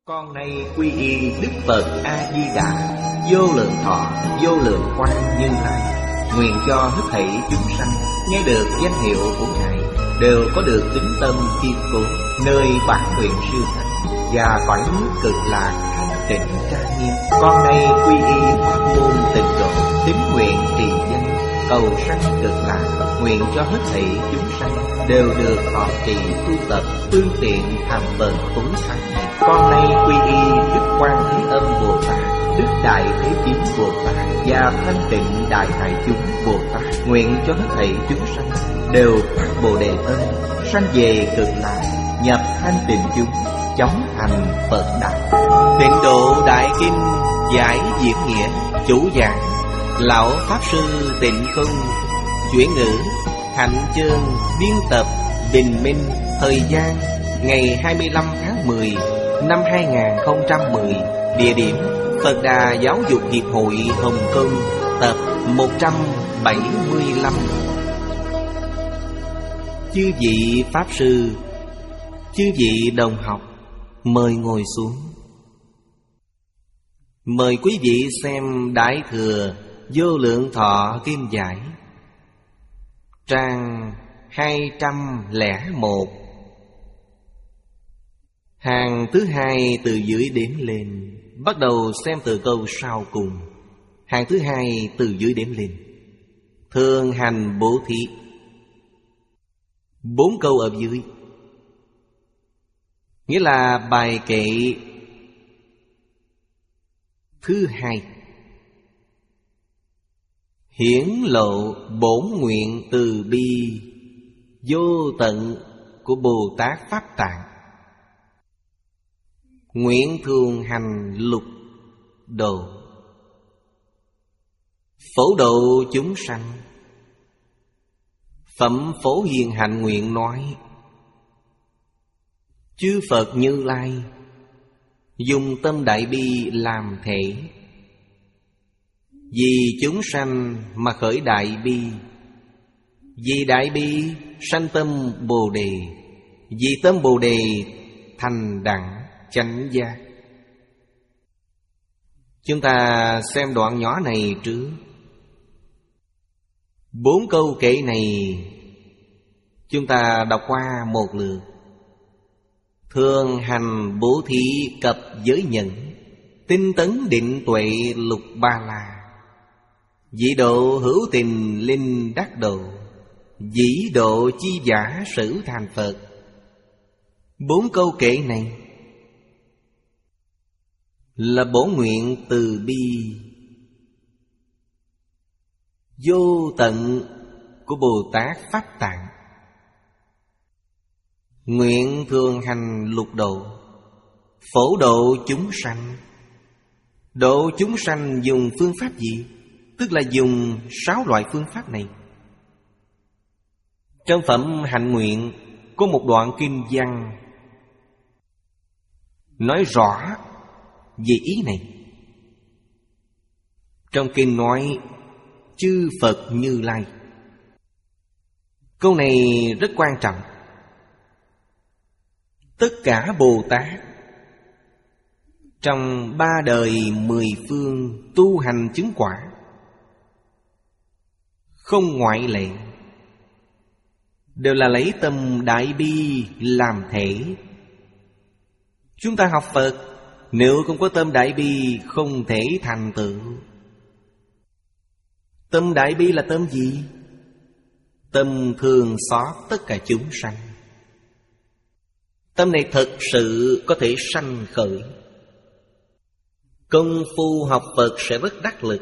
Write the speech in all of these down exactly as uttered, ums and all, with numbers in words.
Con nay quy y Đức Phật A Di Đà, vô lượng thọ, vô lượng quang Như Lai. Nguyện cho hết thảy chúng sanh nghe được danh hiệu của Ngài đều có được tín tâm kiên cố, nơi bản nguyện siêu sanh và cõi nước cực lạc thanh tịnh trang nghiêm. Con nay quy y pháp môn tịnh độ, tín nguyện trì danh, cầu sanh cực lạc. Nguyện cho hết thảy chúng sanh đều được thọ trì tu tập, tương tiện thành bậc tối thắng. Con nay quy y Đức Quan Thế Âm Bồ Tát, Đức Đại Thế Chí Bồ Tát và Thanh Tịnh Đại Hải Chúng Bồ Tát. Nguyện cho hết thảy chúng sanh đều phát Bồ Đề Tâm, sanh về cực lạc, nhập thanh tịnh chúng, chóng thành Phật đạo. Tịnh Độ Đại Kinh giải diễn nghĩa, chủ giảng Lão Pháp Sư Tịnh Không, chuyển ngữ Hạnh Chương, biên tập Bình Minh. Thời gian ngày hai mươi lăm tháng mười năm hai nghìn không trăm mười. Địa điểm Phật Đà Giáo dục Hiệp hội Hồng Kông. Tập một trăm bảy mươi lăm. Chư vị Pháp Sư, chư vị đồng học, mời ngồi xuống. Mời quý vị xem Đại Thừa Vô Lượng Thọ Kim Giải, trang hai trăm lẻ một, hàng thứ hai từ dưới đếm lên. Bắt đầu xem từ câu sau cùng. Hàng thứ hai từ dưới đếm lên. Thường hành bố thí. Bốn câu ở dưới nghĩa là bài kệ thứ hai, hiển lộ bổn nguyện từ bi vô tận của Bồ Tát Pháp Tạng. Nguyện thường hành lục độ, phổ độ chúng sanh. Phẩm Phổ Hiền Hạnh Nguyện nói: chư Phật Như Lai dùng tâm đại bi làm thể, vì chúng sanh mà khởi đại bi, vì đại bi sanh tâm Bồ Đề, vì tâm Bồ Đề thành đẳng chánh giác. Chúng ta xem đoạn nhỏ này trước. Bốn câu kệ này chúng ta đọc qua một lượt. Thường hành bố thí cập giới nhẫn, tinh tấn định tuệ lục ba la, dĩ độ hữu tình linh đắc độ, dĩ độ chi giả sử thành Phật. Bốn câu kệ này là bổn nguyện từ bi vô tận của Bồ Tát Pháp Tạng. Nguyện thường hành lục độ, phổ độ chúng sanh. Độ chúng sanh dùng phương pháp gì? Tức là dùng sáu loại phương pháp này. Trong phẩm Hạnh Nguyện có một đoạn kinh văn nói rõ về ý này. Trong kinh nói chư Phật Như Lai. Câu này rất quan trọng. Tất cả Bồ Tát trong ba đời mười phương tu hành chứng quả, không ngoại lệ, đều là lấy tâm đại bi làm thể. Chúng ta học Phật, nếu không có tâm đại bi không thể thành tựu. Tâm đại bi là tâm gì? Tâm thương xót tất cả chúng sanh. Tâm này thực sự có thể sanh khởi. Công phu học Phật sẽ rất đắc lực.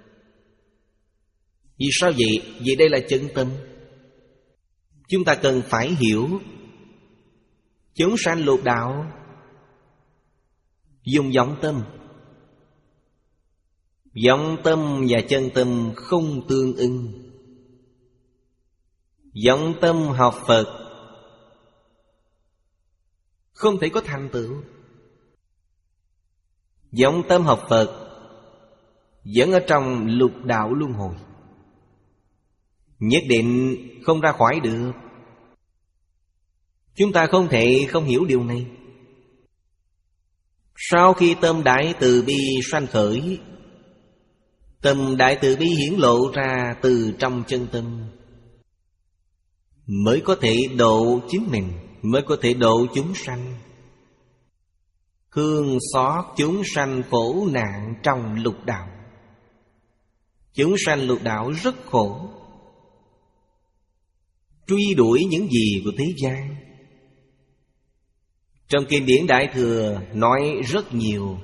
Vì sao vậy? Vì đây là chân tâm. Chúng ta cần phải hiểu chúng sanh lục đạo dùng vọng tâm. Vọng tâm và chân tâm không tương ưng. Vọng tâm học Phật không thể có thành tựu. Vọng tâm học Phật vẫn ở trong lục đạo luân hồi, nhất định không ra khỏi được. Chúng ta không thể không hiểu điều này. Sau khi tâm đại từ bi sanh khởi, tâm đại từ bi hiển lộ ra từ trong chân tâm, mới có thể độ chính mình, mới có thể độ chúng sanh. Thương xót chúng sanh khổ nạn trong lục đạo. Chúng sanh lục đạo rất khổ, truy đuổi những gì của thế gian. Trong kinh điển Đại Thừa nói rất nhiều.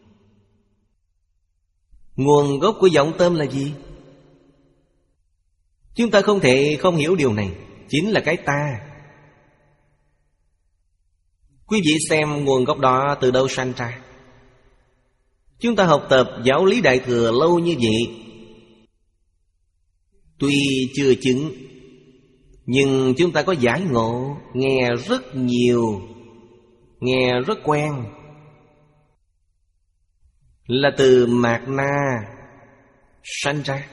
Nguồn gốc của vọng tâm là gì? Chúng ta không thể không hiểu điều này. Chính là cái ta. Quý vị xem nguồn gốc đó từ đâu sanh ra. Chúng ta học tập giáo lý Đại Thừa lâu như vậy, tuy chưa chứng, nhưng chúng ta có giải ngộ, nghe rất nhiều, nghe rất quen. Là từ mạt na sanh ra.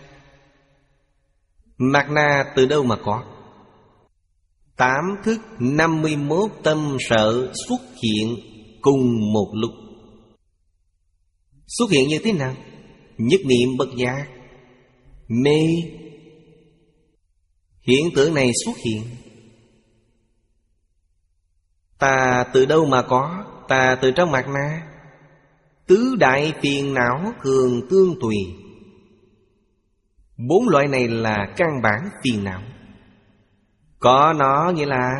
Mạt na từ đâu mà có? Tám thức năm mươi mốt tâm sở xuất hiện cùng một lúc. Xuất hiện như thế nào? Nhất niệm bất giác, mê. Hiện tượng này xuất hiện. Ta từ đâu mà có? Ta từ trong mạt na. Tứ đại phiền não thường tương tùy. Bốn loại này là căn bản phiền não. Có nó nghĩa là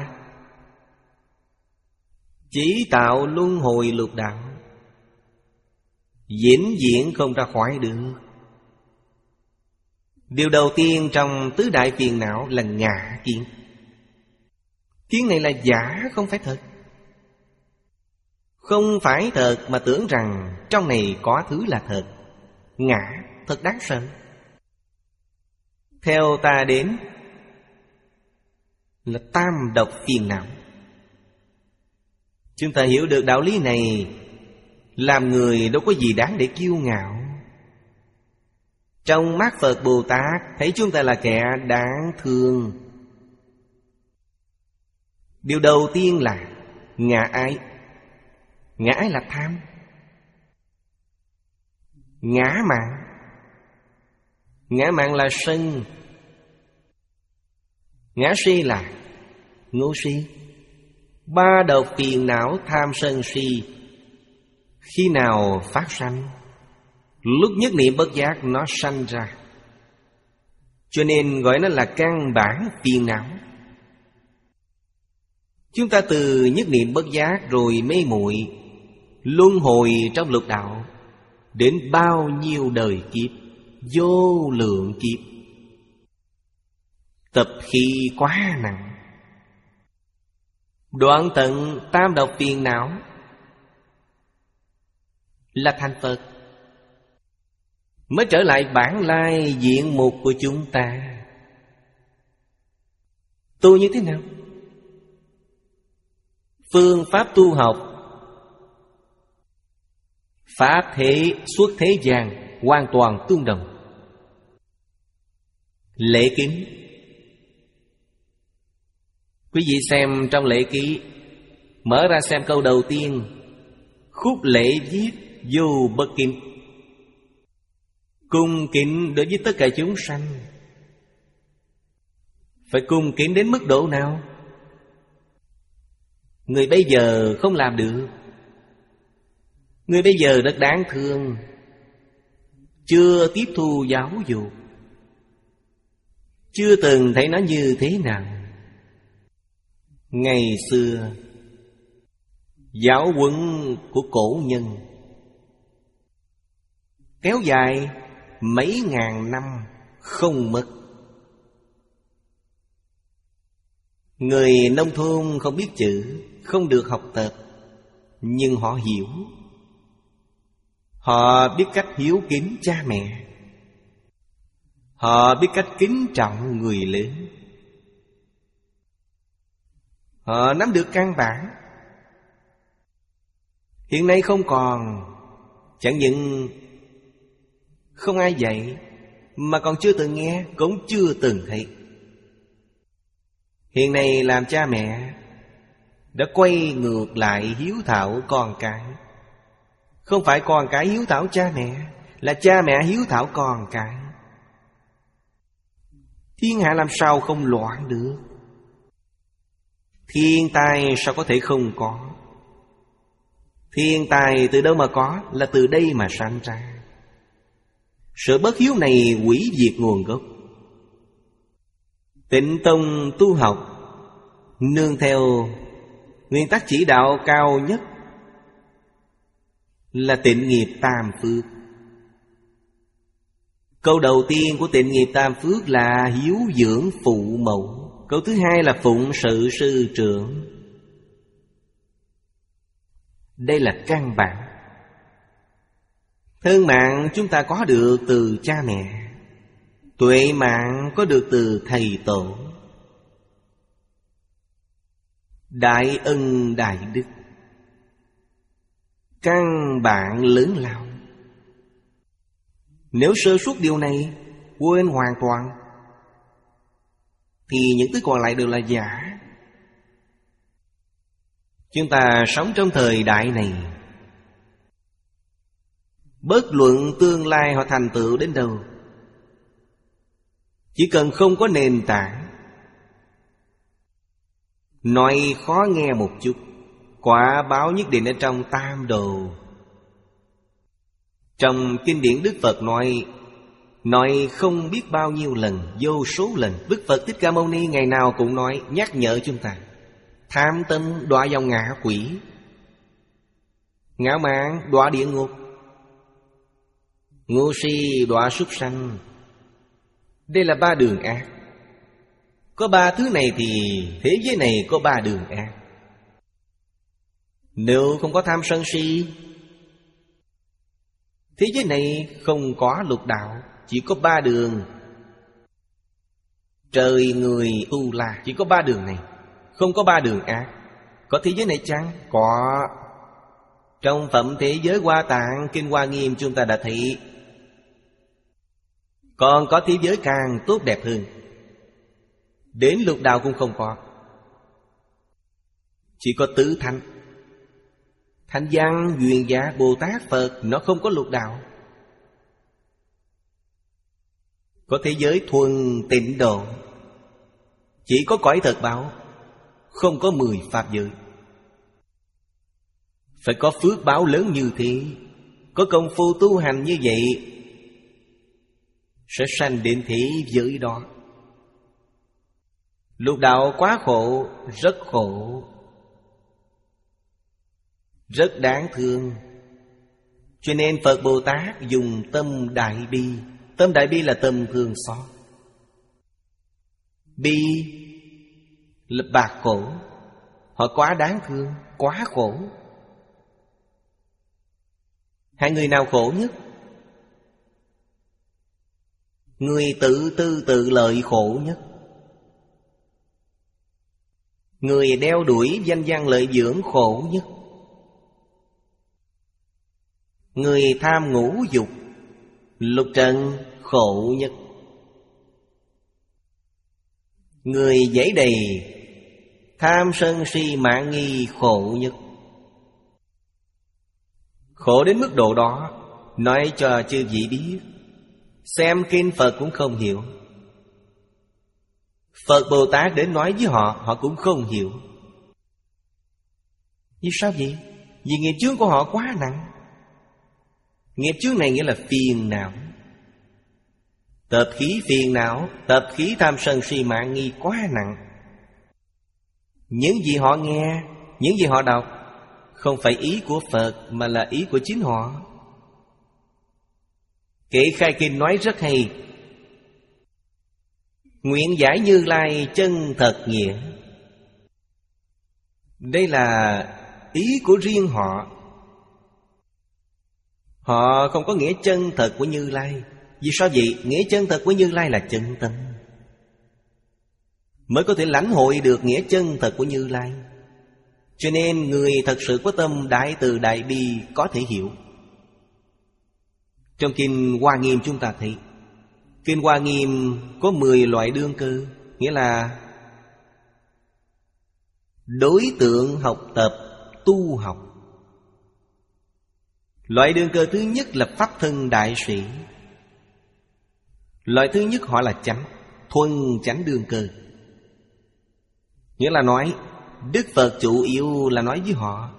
chỉ tạo luân hồi lục đạo, vĩnh viễn không ra khỏi được. Điều đầu tiên trong tứ đại phiền não là ngã kiến. Kiến này là giả, không phải thật. Không phải thật mà tưởng rằng trong này có thứ là thật. Ngã thật đáng sợ. Theo ta đến là tam độc phiền não. Chúng ta hiểu được đạo lý này, làm người đâu có gì đáng để kiêu ngạo. Trong mắt Phật Bồ Tát thấy chúng ta là kẻ đáng thương. Điều đầu tiên là ngã ái. Ngã ái là tham, ngã mạn. Ngã mạn là sân, ngã si là ngu si. Ba độc phiền não tham sân si khi nào phát sanh? Lúc nhất niệm bất giác nó sanh ra. Cho nên gọi nó là căn bản phiền não. Chúng ta từ nhất niệm bất giác rồi mê muội, luân hồi trong lục đạo đến bao nhiêu đời kiếp, vô lượng kiếp. Tập khí quá nặng. Đoạn tận tam độc phiền não là thành Phật, mới trở lại bản lai diện mục của chúng ta. Tu như thế nào? Phương pháp tu học, pháp thế xuất thế gian hoàn toàn tương đồng. Lễ kính. Quý vị xem trong lễ ký, mở ra xem câu đầu tiên, khúc lễ viết vô bất kính. Cung kính đối với tất cả chúng sanh. Phải cung kính đến mức độ nào? Người bây giờ không làm được. Người bây giờ rất đáng thương, chưa tiếp thu giáo dục, chưa từng thấy nó như thế nào. Ngày xưa giáo huấn của cổ nhân kéo dài mấy ngàn năm không mất. Người nông thôn không biết chữ, không được học tập, nhưng họ hiểu. Họ biết cách hiếu kính cha mẹ, họ biết cách kính trọng người lớn, họ nắm được căn bản. Hiện nay không còn. Chẳng những không ai dạy, mà còn chưa từng nghe, cũng chưa từng thấy. Hiện nay làm cha mẹ đã quay ngược lại hiếu thảo con cái, Không phải con cái hiếu thảo cha mẹ, là cha mẹ hiếu thảo con cái. Thiên hạ làm sao không loạn được? Thiên tai sao có thể không có? Thiên tai từ đâu mà có? Là từ đây mà sanh ra. Sự bất hiếu này hủy diệt nguồn gốc. Tịnh tông tu học nương theo nguyên tắc chỉ đạo cao nhất là tịnh nghiệp tam phước. Câu đầu tiên của tịnh nghiệp tam phước là hiếu dưỡng phụ mẫu. Câu thứ hai là phụng sự sư trưởng. Đây là căn bản. Thân mạng chúng ta có được từ cha mẹ, tuệ mạng có được từ thầy tổ. Đại ân đại đức, căn bản lớn lao. Nếu sơ suất điều này, quên hoàn toàn, thì những thứ còn lại đều là giả. Chúng ta sống trong thời đại này, bất luận tương lai họ thành tựu đến đâu, chỉ cần không có nền tảng, nói khó nghe một chút, quả báo nhất định ở trong tam đồ. Trong kinh điển Đức Phật nói, nói không biết bao nhiêu lần, vô số lần. Đức Phật Thích Ca Mâu Ni ngày nào cũng nói, nhắc nhở chúng ta: tham tâm đọa vào ngạ quỷ, ngạo mạn đọa địa ngục, ngu si đọa súc sanh. Đây là ba đường ác. Có ba thứ này thì thế giới này có ba đường ác. Nếu không có tham sân si, thế giới này không có lục đạo, chỉ có ba đường. Trời người tu la, chỉ có ba đường này, không có ba đường ác. Có thế giới này chăng? Có. Trong Phẩm Thế Giới Hoa Tạng Kinh Hoa Nghiêm chúng ta đã thấy. Còn có thế giới càng tốt đẹp hơn, đến lục đạo cũng không có. Chỉ có tứ thánh, Thánh Văn, Duyên Giác, Bồ Tát, Phật, nó không có lục đạo. Có thế giới thuần tịnh độ, chỉ có cõi thật báo, không có mười pháp giới. Phải có phước báo lớn như thế, có công phu tu hành như vậy, sẽ sanh đến thế giới đó. Lục đạo quá khổ, rất khổ, rất đáng thương. Cho nên Phật Bồ Tát dùng tâm đại bi. Tâm đại bi là tâm thương xót. Bi là bạc khổ. Họ quá đáng thương, quá khổ. Hai người nào khổ nhất? Người tự tư tự lợi khổ nhất. Người đeo đuổi danh văn lợi dưỡng khổ nhất. Người tham ngũ dục lục trần khổ nhất. Người dẫy đầy tham sân si mạn nghi khổ nhất. Khổ đến mức độ đó, nói cho chư vị biết, xem kinh Phật cũng không hiểu. Phật Bồ Tát đến nói với họ, họ cũng không hiểu. Vì sao vậy? Vì nghiệp chướng của họ quá nặng. Nghiệp chướng này nghĩa là phiền não. Tập khí phiền não, tập khí tham sân si mạn nghi quá nặng. Những gì họ nghe, những gì họ đọc, không phải ý của Phật mà là ý của chính họ. Kệ Khai Kinh nói rất hay: nguyện giải Như Lai chân thật nghĩa. Đây là ý của riêng họ. Họ không có nghĩa chân thật của Như Lai. Vì sao vậy? Nghĩa chân thật của Như Lai là chân tâm, mới có thể lãnh hội được nghĩa chân thật của Như Lai. Cho nên người thật sự có tâm đại từ đại bi có thể hiểu. Trong Kinh Hoa Nghiêm chúng ta thấy, Kinh Hoa Nghiêm có mười loại đương cơ, nghĩa là đối tượng học tập tu học. Loại đương cơ thứ nhất là pháp thân đại sĩ. Loại thứ nhất họ là chánh, thuần chánh đương cơ. Nghĩa là nói Đức Phật chủ yếu là nói với họ.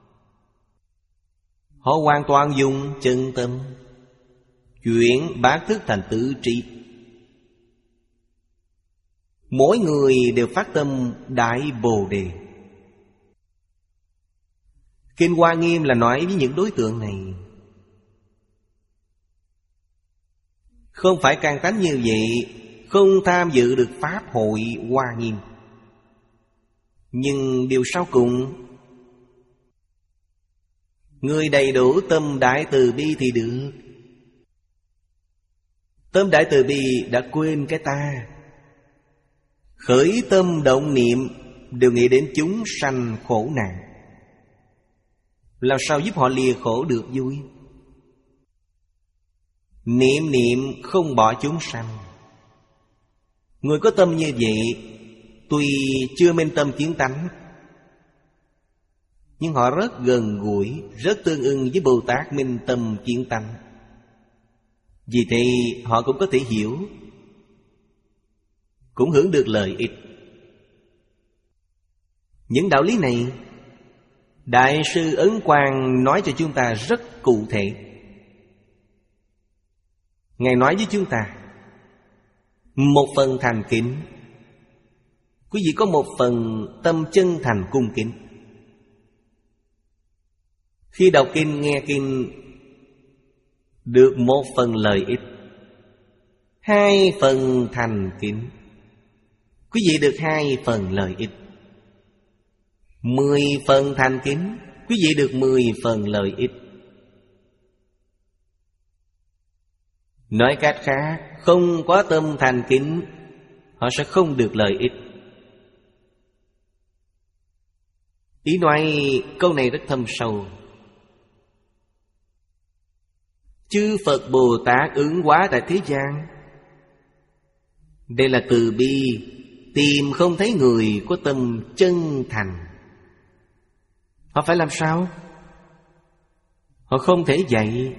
Họ hoàn toàn dùng chân tâm chuyển bát thức thành tứ trí. Mỗi người đều phát tâm Đại Bồ Đề. Kinh Hoa Nghiêm là nói với những đối tượng này. Không phải căn tánh như vậy, không tham dự được Pháp hội Hoa Nghiêm. Nhưng điều sau cùng, người đầy đủ tâm đại từ bi thì được. Tâm đại từ bi đã quên cái ta, khởi tâm động niệm đều nghĩ đến chúng sanh khổ nạn. Làm sao giúp họ lìa khổ được vui? Niệm niệm không bỏ chúng sanh. Người có tâm như vậy, tuy chưa minh tâm kiến tánh, nhưng họ rất gần gũi, rất tương ưng với Bồ Tát minh tâm kiến tánh. Vì thế họ cũng có thể hiểu, cũng hưởng được lợi ích. Những đạo lý này Đại sư Ấn Quang nói cho chúng ta rất cụ thể. Ngài nói với chúng ta, một phần thành kính, quý vị có một phần tâm chân thành cung kính. Khi đọc kinh nghe kinh, được một phần lợi ích. Hai phần thành kính, quý vị được hai phần lợi ích. Mười phần thành kính, quý vị được mười phần lợi ích. Nói cách khác, không có tâm thành kính, họ sẽ không được lợi ích. Ý nói câu này rất thâm sâu. Chư Phật Bồ Tát ứng hóa tại thế gian, đây là từ bi, tìm không thấy người có tâm chân thành. Họ phải làm sao? Họ không thể dạy.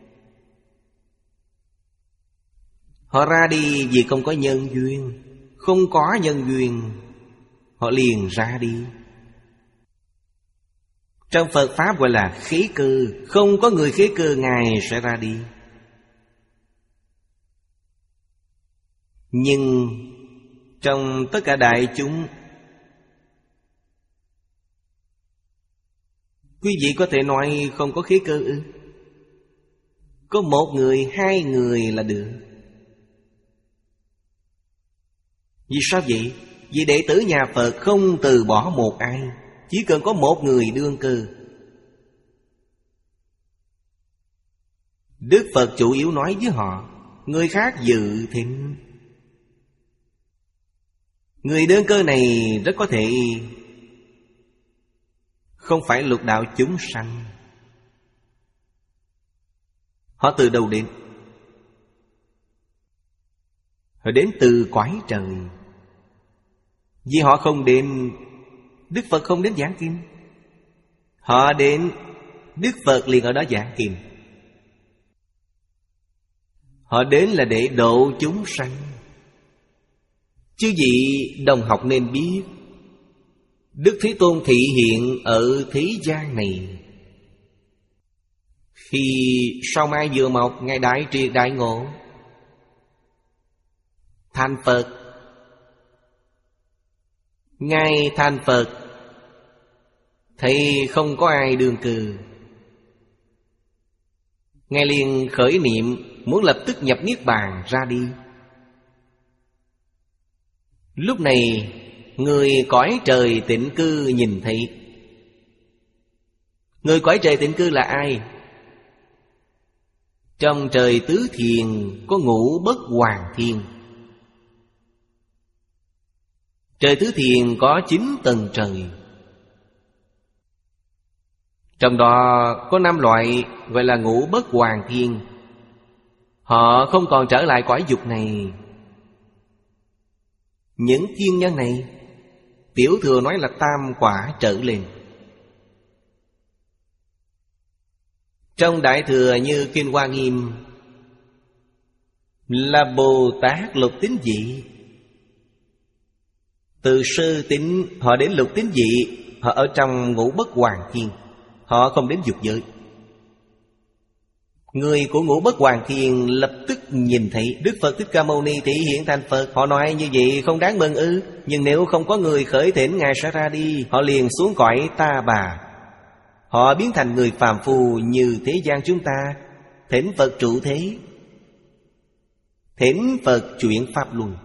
Họ ra đi vì không có nhân duyên. Không có nhân duyên, họ liền ra đi. Trong Phật Pháp gọi là khế cơ. Không có người khế cơ, Ngài sẽ ra đi. Nhưng trong tất cả đại chúng, quý vị có thể nói không có khế cơ ư? Có một người, hai người là được. Vì sao vậy? Vì đệ tử nhà Phật không từ bỏ một ai, chỉ cần có một người đương cơ. Đức Phật chủ yếu nói với họ, người khác dự thịnh. Người đương cơ này rất có thể không phải lục đạo chúng sanh. Họ từ đâu đến? Họ đến từ cõi trời. Vì họ không đến, Đức Phật không đến giảng kinh. Họ đến, Đức Phật liền ở đó giảng kinh. Họ đến là để độ chúng sanh. Chứ gì đồng học nên biết, Đức Thế Tôn thị hiện ở thế gian này. Khi sao mai vừa mọc, Ngài đại triệt đại ngộ, thành Phật. Ngài thành Phật, thấy không có ai đương cơ, Ngài liền khởi niệm muốn lập tức nhập Niết Bàn ra đi. Lúc này người cõi trời tịnh cư nhìn thấy. Người cõi trời tịnh cư là ai? Trong trời tứ thiền có ngũ bất hoàng thiên. Trời tứ thiền có chín tầng trời. Trong đó có năm loại gọi là ngũ bất hoàng thiên. Họ không còn trở lại cõi dục này. Những thiên nhân này, Tiểu Thừa nói là tam quả trở lên. Trong Đại Thừa như Kinh Hoa Nghiêm là Bồ Tát lục tín vị. Từ sơ tín họ đến lục tín vị, họ ở trong ngũ bất hoàn thiên, họ không đến dục giới. Người của ngũ bất hoàn thiên lập tức nhìn thấy Đức Phật Thích Ca Mâu Ni thị hiện thành Phật. Họ nói như vậy không đáng mừng ư? Nhưng nếu không có người khởi thỉnh Ngài sẽ ra đi, họ liền xuống cõi ta bà. Họ biến thành người phàm phu như thế gian chúng ta, thỉnh Phật trụ thế, thỉnh Phật chuyển pháp luân.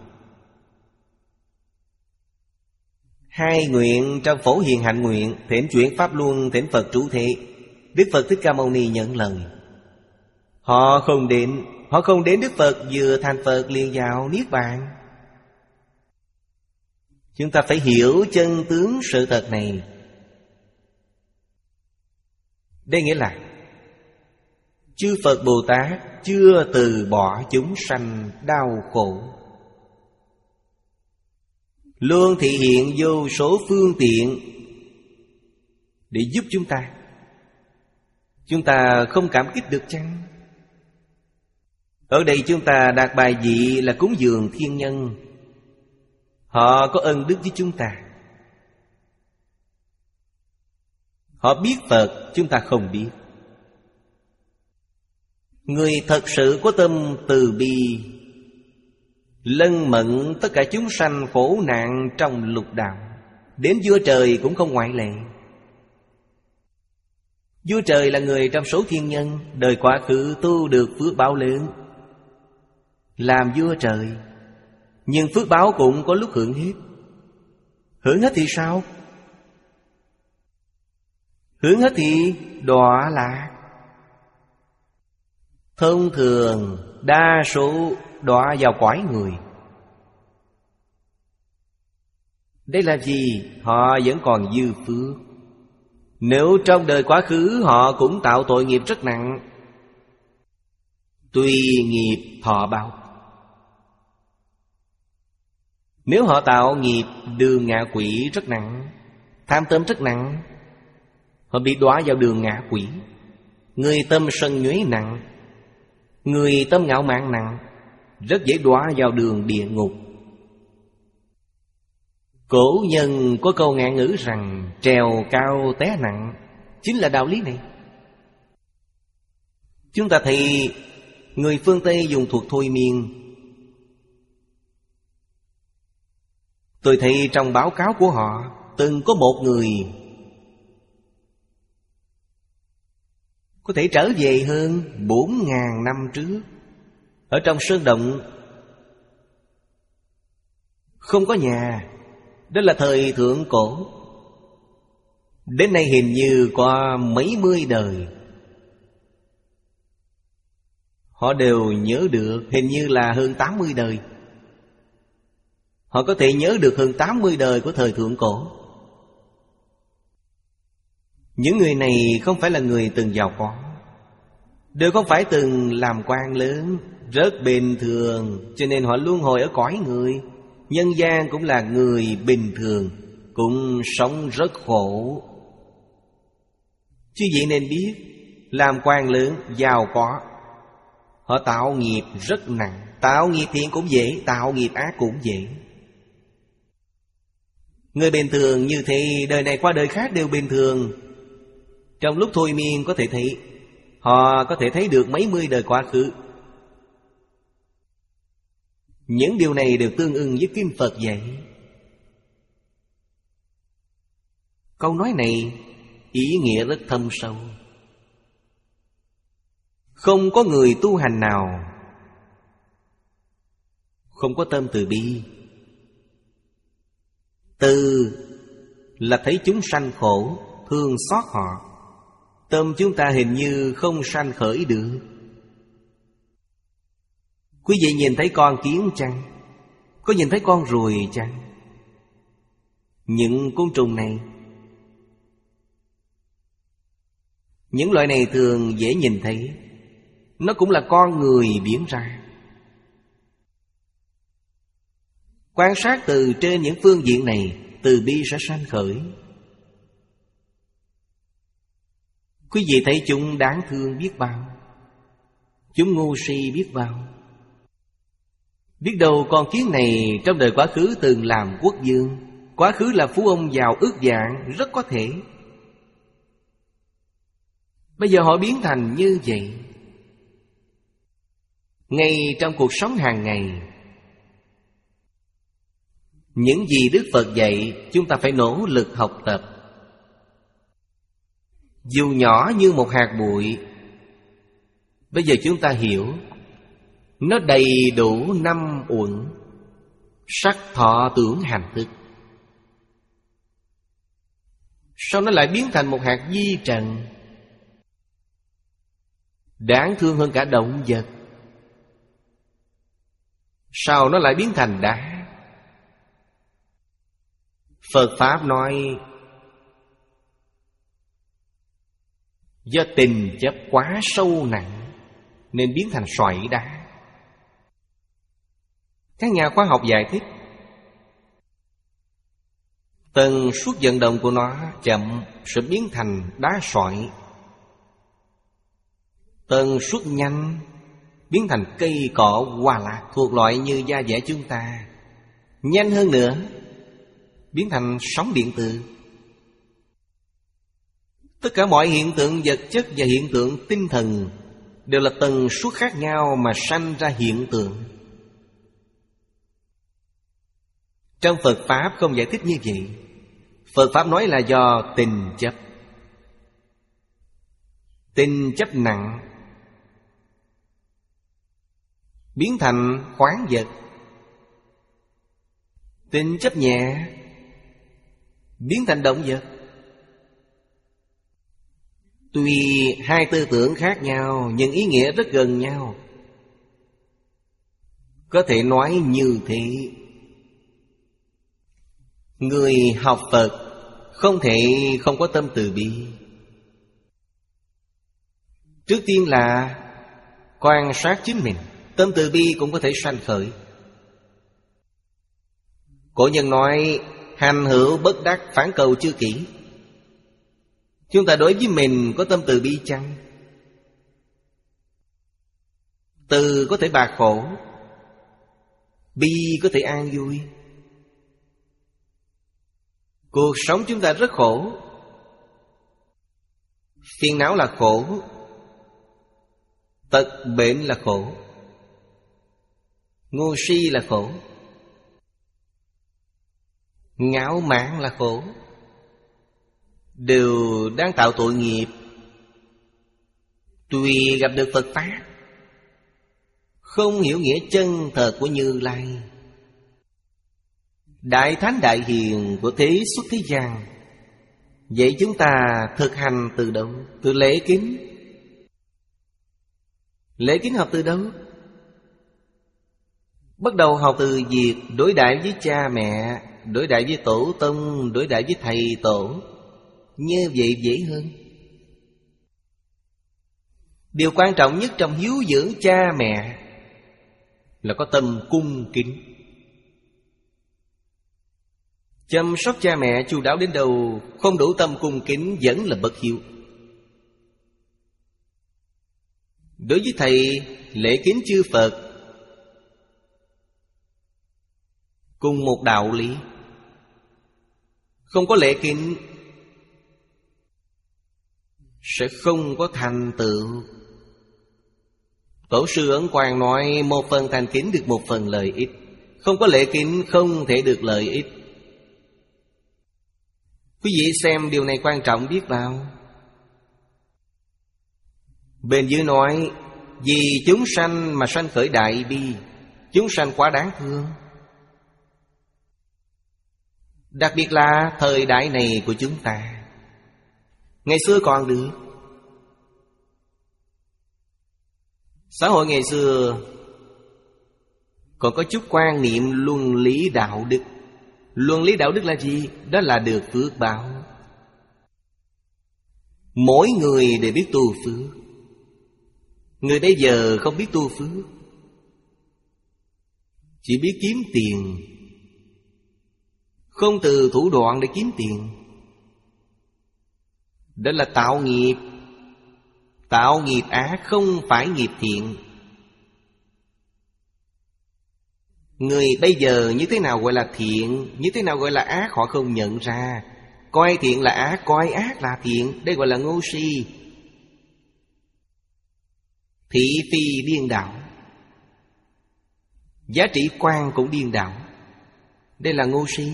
Hai nguyện trong Phổ Hiền Hạnh nguyện, thỉnh chuyển pháp luân, thỉnh Phật trụ thế. Đức Phật Thích Ca Mâu Ni nhận lời. Họ không đến, họ không đến Đức Phật vừa thành Phật liền vào Niết Bàn. Chúng ta phải hiểu chân tướng sự thật này. Đây nghĩa là chư Phật Bồ Tát chưa từ bỏ chúng sanh đau khổ, luôn thị hiện vô số phương tiện để giúp chúng ta. Chúng ta không cảm kích được chăng? Ở đây chúng ta đặt bài vị là cúng dường thiên nhân. Họ có ân đức với chúng ta. Họ biết Phật, chúng ta không biết. Người thật sự có tâm từ bi, lân mẫn tất cả chúng sanh khổ nạn trong lục đạo, đến vua trời cũng không ngoại lệ. Vua trời là người trong số thiên nhân, đời quá khứ tu được phước báo lớn, làm vua trời. Nhưng phước báo cũng có lúc hưởng hết. Hưởng hết thì sao? Hưởng hết thì đọa lạc. Thông thường đa số đọa vào cõi người. Đây là gì? Họ vẫn còn dư phước. Nếu trong đời quá khứ họ cũng tạo tội nghiệp rất nặng, tùy nghiệp thọ báo. Nếu họ tạo nghiệp đường ngạ quỷ rất nặng, tham tâm rất nặng, họ bị đọa vào đường ngạ quỷ. Người tâm sân nhuế nặng, người tâm ngạo mạn nặng, rất dễ đọa vào đường địa ngục. Cổ nhân có câu ngạn ngữ rằng trèo cao té nặng, chính là đạo lý này. Chúng ta thấy người phương Tây dùng thuật thôi miên. Tôi thấy trong báo cáo của họ, từng có một người có thể trở về hơn bốn ngàn năm trước, ở trong sơn động, không có nhà. Đó là thời thượng cổ. Đến nay hình như qua mấy mươi đời, họ đều nhớ được, hình như là hơn tám mươi đời. Họ có thể nhớ được hơn tám mươi đời của thời thượng cổ. Những người này không phải là người từng giàu có, đều không phải từng làm quan lớn, rất bình thường, cho nên họ luân hồi ở cõi người. Nhân gian cũng là người bình thường, cũng sống rất khổ. Chứ vậy nên biết, làm quan lớn, giàu có, họ tạo nghiệp rất nặng. Tạo nghiệp thiện cũng dễ, tạo nghiệp ác cũng dễ. Người bình thường như thế, đời này qua đời khác đều bình thường. Trong lúc thôi miên có thể thấy, họ có thể thấy được mấy mươi đời quá khứ. Những điều này đều tương ưng với Kinh Phật dạy. Câu nói này ý nghĩa rất thâm sâu. Không có người tu hành nào không có tâm từ bi. Từ là thấy chúng sanh khổ, thương xót họ. Tâm chúng ta hình như không sanh khởi được. Quý vị nhìn thấy con kiến chăng? Có nhìn thấy con ruồi chăng? Những côn trùng này, những loại này thường dễ nhìn thấy. Nó cũng là con người biến ra. Quan sát từ trên những phương diện này, từ bi sẽ sanh khởi. Quý vị thấy chúng đáng thương biết bao, chúng ngu si biết bao. Biết đâu con kiến này trong đời quá khứ từng làm quốc vương, quá khứ là phú ông giàu ước vạn, rất có thể. Bây giờ họ biến thành như vậy. Ngay trong cuộc sống hàng ngày, những gì Đức Phật dạy chúng ta phải nỗ lực học tập. Dù nhỏ như một hạt bụi, bây giờ chúng ta hiểu nó đầy đủ năm uẩn: sắc, thọ, tưởng, hành, thức. Sao nó lại biến thành một hạt vi trần, đáng thương hơn cả động vật? Sao nó lại biến thành đá? Phật Pháp nói do tình chấp quá sâu nặng nên biến thành sỏi đá. Các nhà khoa học giải thích tần suất vận động của nó chậm sẽ biến thành đá sỏi, tần suất nhanh biến thành cây cỏ hoa lạc thuộc loại như da dẻ chúng ta. Nhanh hơn nữa biến thành sóng điện từ. Tất cả mọi hiện tượng vật chất và hiện tượng tinh thần đều là tần suất khác nhau mà sanh ra hiện tượng. Trong Phật Pháp không giải thích như vậy. Phật Pháp nói là do tình chấp. Tình chấp nặng biến thành khoáng vật, tình chấp nhẹ biến thành động vật. Tuy hai tư tưởng khác nhau nhưng ý nghĩa rất gần nhau. Có thể nói như thế. Người học Phật không thể không có tâm từ bi. Trước tiên là quan sát chính mình, tâm từ bi cũng có thể sanh khởi. Cổ nhân nói hành hữu bất đắc phản cầu chưa kỹ. Chúng ta đối với mình có tâm từ bi chăng? Từ có thể bạc khổ, bi có thể an vui. Cuộc sống chúng ta rất khổ. Phiền não là khổ, tật bệnh là khổ, ngu si là khổ, ngạo mạn là khổ, đều đang tạo tội nghiệp. Tuy gặp được Phật Pháp, không hiểu nghĩa chân thật của Như Lai. Đại Thánh Đại Hiền của thế xuất thế gian, vậy chúng ta thực hành từ đâu? Từ lễ kính. Lễ kính học từ đâu? Bắt đầu học từ việc đối đãi với cha mẹ, đối đãi với tổ tông, đối đãi với thầy tổ. Như vậy dễ hơn. Điều quan trọng nhất trong hiếu dưỡng cha mẹ là có tâm cung kính. Chăm sóc cha mẹ chu đáo đến đâu, không đủ tâm cung kính vẫn là bất hiếu. Đối với thầy, lễ kính chư Phật cùng một đạo lý. Không có lễ kính sẽ không có thành tựu. Tổ sư Ấn Quang nói một phần thành kính được một phần lợi ích. Không có lễ kính không thể được lợi ích. Quý vị xem điều này quan trọng biết bao. Bên dưới nói vì chúng sanh mà sanh khởi đại bi, chúng sanh quá đáng thương. Đặc biệt là thời đại này của chúng ta. Ngày xưa còn được. Xã hội ngày xưa còn có chút quan niệm luân lý đạo đức. Luân lý đạo đức là gì? Đó là được phước báo. Mỗi người đều biết tu phước. Người bây giờ không biết tu phước, chỉ biết kiếm tiền, không từ thủ đoạn để kiếm tiền. Đó là tạo nghiệp, Tạo nghiệp ác không phải nghiệp thiện. Người bây giờ như thế nào gọi là thiện, như thế nào gọi là ác họ không nhận ra. Coi thiện là ác, coi ác là thiện, đây gọi là ngu si. Thị phi điên đảo, giá trị quan cũng điên đảo. Đây là ngu si.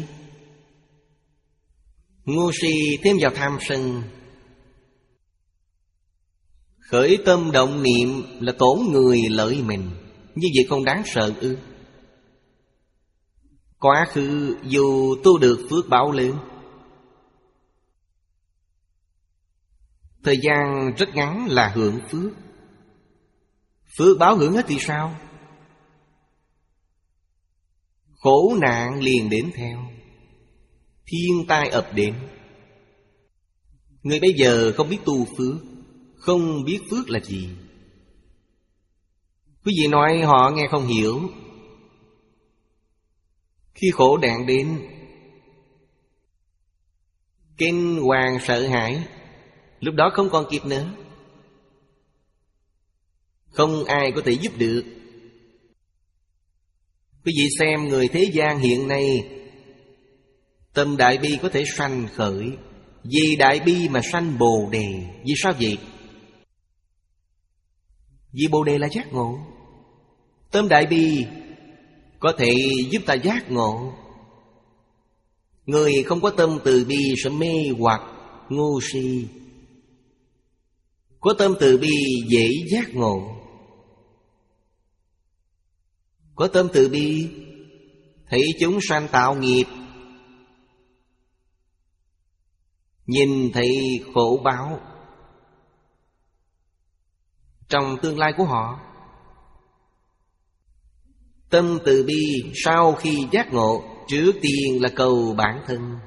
Ngu si thêm vào tham sân, khởi tâm động niệm là tổn người lợi mình. Như vậy không đáng sợ ư? Quá khứ dù tu được phước báo lớn, thời gian rất ngắn là hưởng phước. Phước báo hưởng hết thì sao? Khổ nạn liền đến theo, thiên tai ập đến. Người bây giờ không biết tu phước, không biết phước là gì. Quý vị nói họ nghe không hiểu. Khi khổ nạn đến, kinh hoàng sợ hãi, lúc đó không còn kịp nữa. Không ai có thể giúp được. Quý vị xem người thế gian hiện nay, tâm đại bi có thể sanh khởi. Vì đại bi mà sanh bồ đề. Vì sao vậy? Vì bồ đề là giác ngộ. Tâm đại bi có thể giúp ta giác ngộ. Người không có tâm từ bi sẽ mê hoặc, ngu si. Có tâm từ bi dễ giác ngộ. Có tâm từ bi thấy chúng sanh tạo nghiệp, nhìn thấy khổ báo trong tương lai của họ. Tâm từ bi sau khi giác ngộ, trước tiên là cầu bản thân.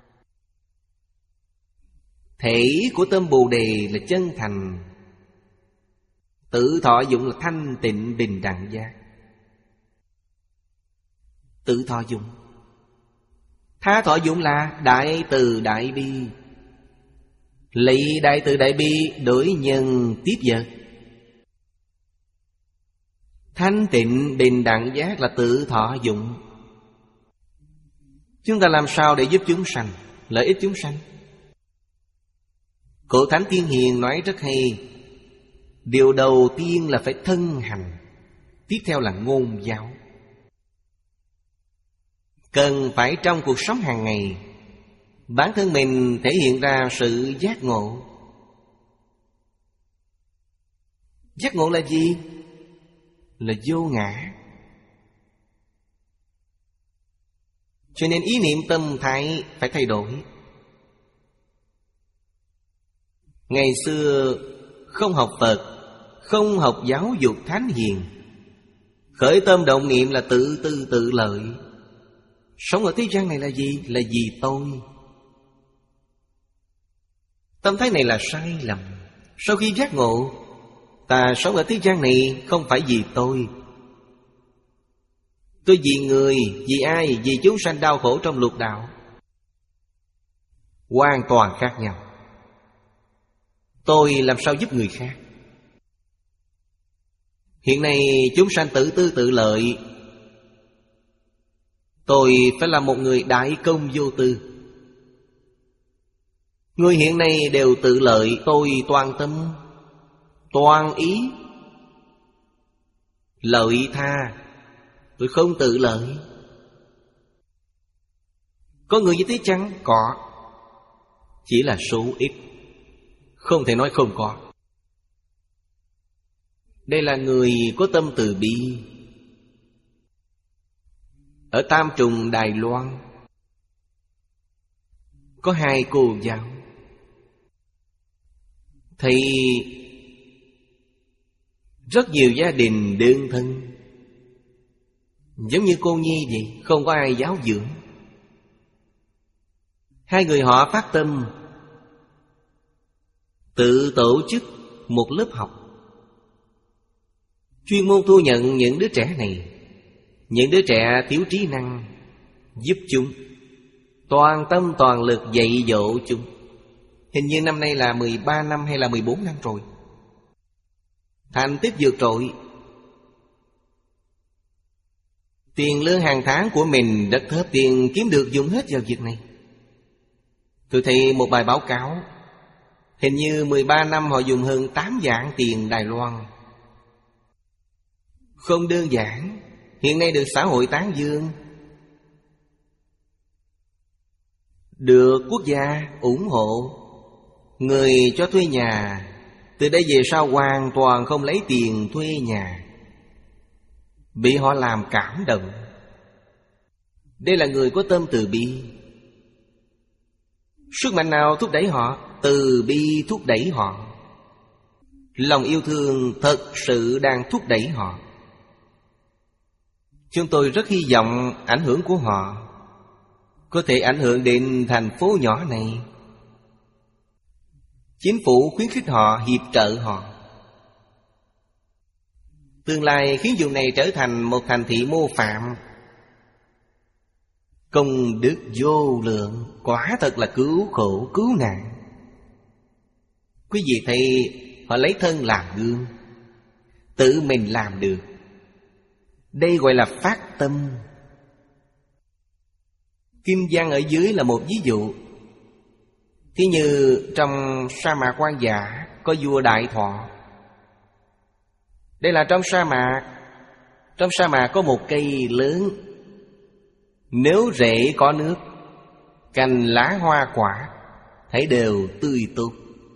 Thể của tâm Bồ Đề là chân thành, tự thọ dụng là thanh tịnh bình đẳng giác. Tự thọ dụng. Tha thọ dụng là đại từ đại bi. Lấy đại từ đại bi đổi nhân tiếp vật. Thanh tịnh bình đẳng giác là tự thọ dụng. Chúng ta làm sao để giúp chúng sanh, lợi ích chúng sanh? Cổ Thánh Tiên Hiền nói rất hay. Điều đầu tiên là phải thân hành, tiếp theo là ngôn giáo. Cần phải trong cuộc sống hàng ngày, bản thân mình thể hiện ra sự giác ngộ. Giác ngộ là gì? Là vô ngã. Cho nên ý niệm tâm thái phải thay đổi. Ngày xưa không học Phật, không học giáo dục thánh hiền, khởi tâm động niệm là tự tư tự lợi. Sống ở thế gian này là gì? Là vì tôi. Tâm thái này là sai lầm. Sau khi giác ngộ, ta sống ở thế gian này không phải vì tôi. Tôi vì người, vì ai? Vì chúng sanh đau khổ trong lục đạo. Hoàn toàn khác nhau. Tôi làm sao giúp người khác? Hiện nay chúng sanh tự tư tự lợi, tôi phải là một người đại công vô tư. Người hiện nay đều tự lợi, tôi toàn tâm, toàn ý, lợi tha. Tôi không tự lợi. Có người như thế chăng? Có. Chỉ là số ít, không thể nói không có. Đây là người có tâm từ bi. Ở Tam Trùng Đài Loan có hai cô giáo. Thì rất nhiều gia đình đơn thân, giống như cô Nhi vậy, không có ai giáo dưỡng. Hai người họ phát tâm tự tổ chức một lớp học, chuyên môn thu nhận những đứa trẻ này, những đứa trẻ thiếu trí năng, giúp chúng, toàn tâm toàn lực dạy dỗ chúng. Hình như năm nay là mười ba năm hay là mười bốn năm rồi. thành tích vượt trội. Tiền lương hàng tháng của mình rất thấp, tiền kiếm được dùng hết vào việc này. Tôi thấy một bài báo cáo, hình như mười ba năm họ dùng hơn tám vạn tiền Đài Loan. Không đơn giản, hiện nay được xã hội tán dương, được quốc gia ủng hộ. Người cho thuê nhà từ đây về sau hoàn toàn không lấy tiền thuê nhà, bị họ làm cảm động. Đây là người có tâm từ bi. Sức mạnh nào thúc đẩy họ? Từ bi thúc đẩy họ. Lòng yêu thương thật sự đang thúc đẩy họ. Chúng tôi rất hy vọng ảnh hưởng của họ có thể ảnh hưởng đến thành phố nhỏ này. Chính phủ khuyến khích họ, hiệp trợ họ. Tương lai khiến vùng này trở thành một thành thị mô phạm. Công đức vô lượng, quả thật là cứu khổ cứu nạn. Quý vị thấy họ lấy thân làm gương, tự mình làm được. Đây gọi là phát tâm. Kim Giang ở dưới là một ví dụ. Thí như trong sa mạc hoang dã có vua Đại Thọ. Đây là trong sa mạc. Trong sa mạc có một cây lớn. Nếu rễ có nước, cành lá hoa quả thấy đều tươi tốt.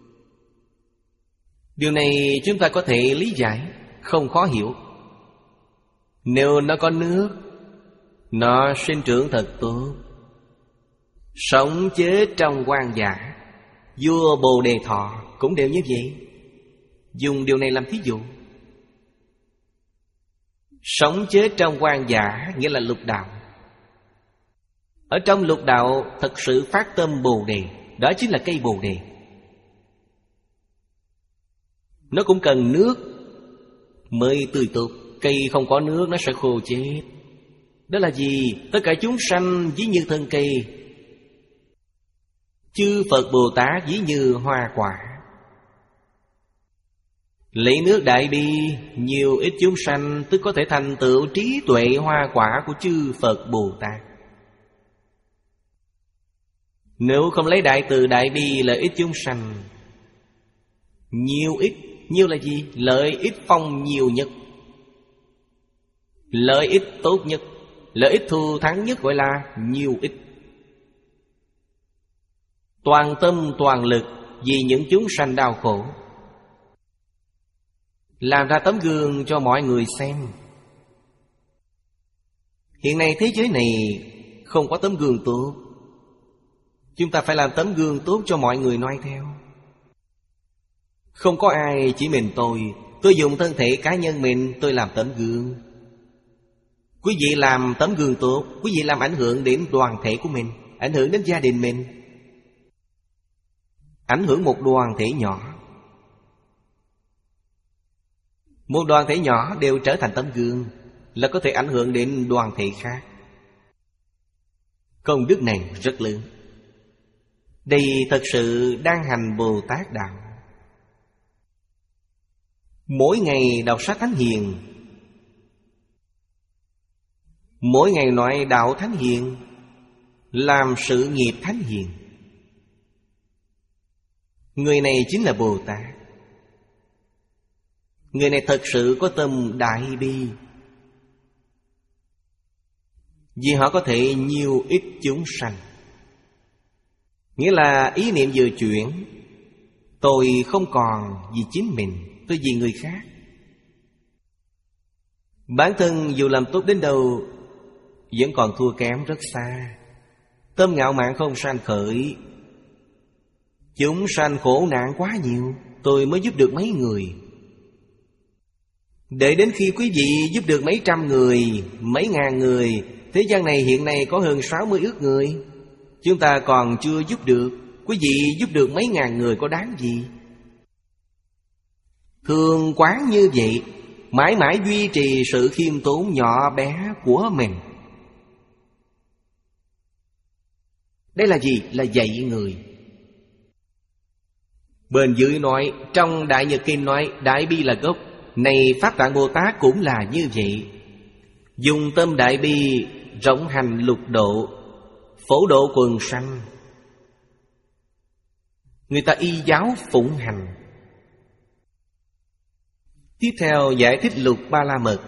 Điều này chúng ta có thể lý giải, không khó hiểu. Nếu nó có nước, nó sinh trưởng thật tốt. Sống chết trong hoang dã, vua Bồ Đề Thọ cũng đều như vậy. Dùng điều này làm thí dụ. Sống chết trong hoang dã nghĩa là lục đạo. Ở trong lục đạo thật sự phát tâm Bồ Đề, đó chính là cây Bồ Đề. Nó cũng cần nước mới tươi tốt. Cây không có nước nó sẽ khô chết. Đó là gì? Tất cả chúng sanh ví như thân cây, chư Phật Bồ Tát ví như hoa quả. Lấy nước Đại Bi, nhiều ít chúng sanh tức có thể thành tựu trí tuệ hoa quả của chư Phật Bồ Tát. Nếu không lấy đại từ Đại Bi là ít chúng sanh, nhiều ít, nhiều là gì? Lợi ích phong nhiều nhất, lợi ích tốt nhất, lợi ích thù thắng nhất gọi là nhiều ít. Toàn tâm toàn lực vì những chúng sanh đau khổ, làm ra tấm gương cho mọi người xem. Hiện nay thế giới này không có tấm gương tốt. Chúng ta phải làm tấm gương tốt cho mọi người noi theo. Không có ai chỉ mình tôi. Tôi dùng thân thể cá nhân mình, tôi làm tấm gương. Quý vị làm tấm gương tốt, quý vị làm ảnh hưởng đến đoàn thể của mình, ảnh hưởng đến gia đình mình, ảnh hưởng một đoàn thể nhỏ. Một đoàn thể nhỏ đều trở thành tấm gương, là có thể ảnh hưởng đến đoàn thể khác. Công đức này rất lớn. Đây thật sự đang hành Bồ Tát Đạo. Mỗi ngày đọc sách Thánh Hiền, mỗi ngày nói đạo Thánh Hiền, làm sự nghiệp Thánh Hiền. Người này chính là Bồ Tát. Người này thật sự có tâm đại bi, vì họ có thể nhiều ít chúng sanh. Nghĩa là ý niệm vừa chuyển, tôi không còn vì chính mình, tôi vì người khác. Bản thân dù làm tốt đến đâu vẫn còn thua kém rất xa. Tâm ngạo mạn không sanh khởi. Chúng sanh khổ nạn quá nhiều, tôi mới giúp được mấy người. Để đến khi quý vị giúp được mấy trăm người, mấy ngàn người, thế gian này hiện nay có hơn sáu mươi ước người, chúng ta còn chưa giúp được. Quý vị giúp được mấy ngàn người có đáng gì? Thường quán như vậy, mãi mãi duy trì sự khiêm tốn nhỏ bé của mình. Đây là gì? Là dạy người. Bên dưới nói, trong Đại Nhật Kinh nói, Đại Bi là gốc, Này Pháp Tạng Bồ Tát cũng là như vậy. Dùng tâm đại bi rộng hành lục độ, phổ độ quần sanh. Người ta y giáo phụng hành. Tiếp theo giải thích lục ba la mật.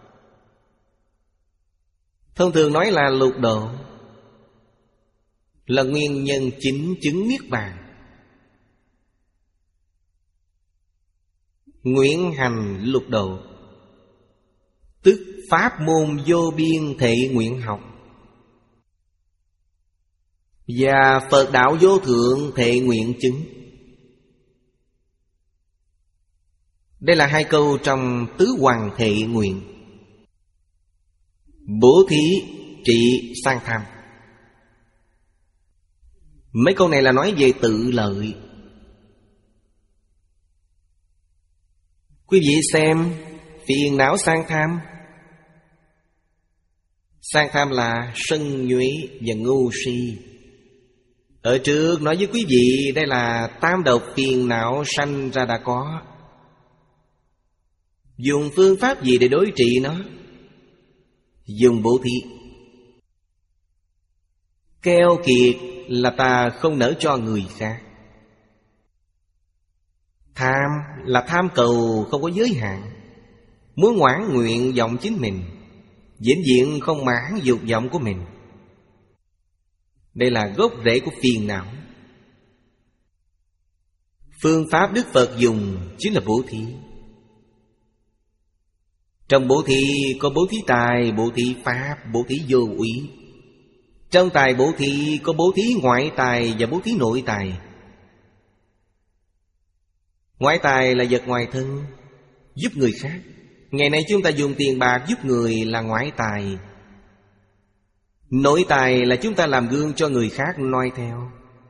Thông thường nói là lục độ, là nguyên nhân chính chứng niết bàn. Nguyện hành lục độ, tức pháp môn vô biên thệ nguyện học, và Phật đạo vô thượng thệ nguyện chứng. Đây là hai câu trong tứ hoàng thệ nguyện. Bố thí, trị, sang tham. Mấy câu này là nói về tự lợi. Quý vị xem phiền não sang tham. Sang tham là sân nhuế và ngu si. Ở trước nói với quý vị, đây là tam độc phiền não sanh ra đã có. Dùng phương pháp gì để đối trị nó? Dùng bố thí. Keo kiệt là ta không nỡ cho người khác. Tham là tham cầu không có giới hạn, muốn ngoãn nguyện vọng chính mình, vĩnh viễn không mãn dục vọng của mình. Đây là gốc rễ của phiền não. Phương pháp Đức Phật dùng chính là bố thí. Trong bố thí có bố thí tài, bố thí pháp, bố thí vô úy. Trong tài bố thí có bố thí ngoại tài và bố thí nội tài. Ngoại tài là vật ngoài thân, giúp người khác. Ngày nay chúng ta dùng tiền bạc giúp người là ngoại tài. Nội tài là chúng ta làm gương cho người khác noi theo,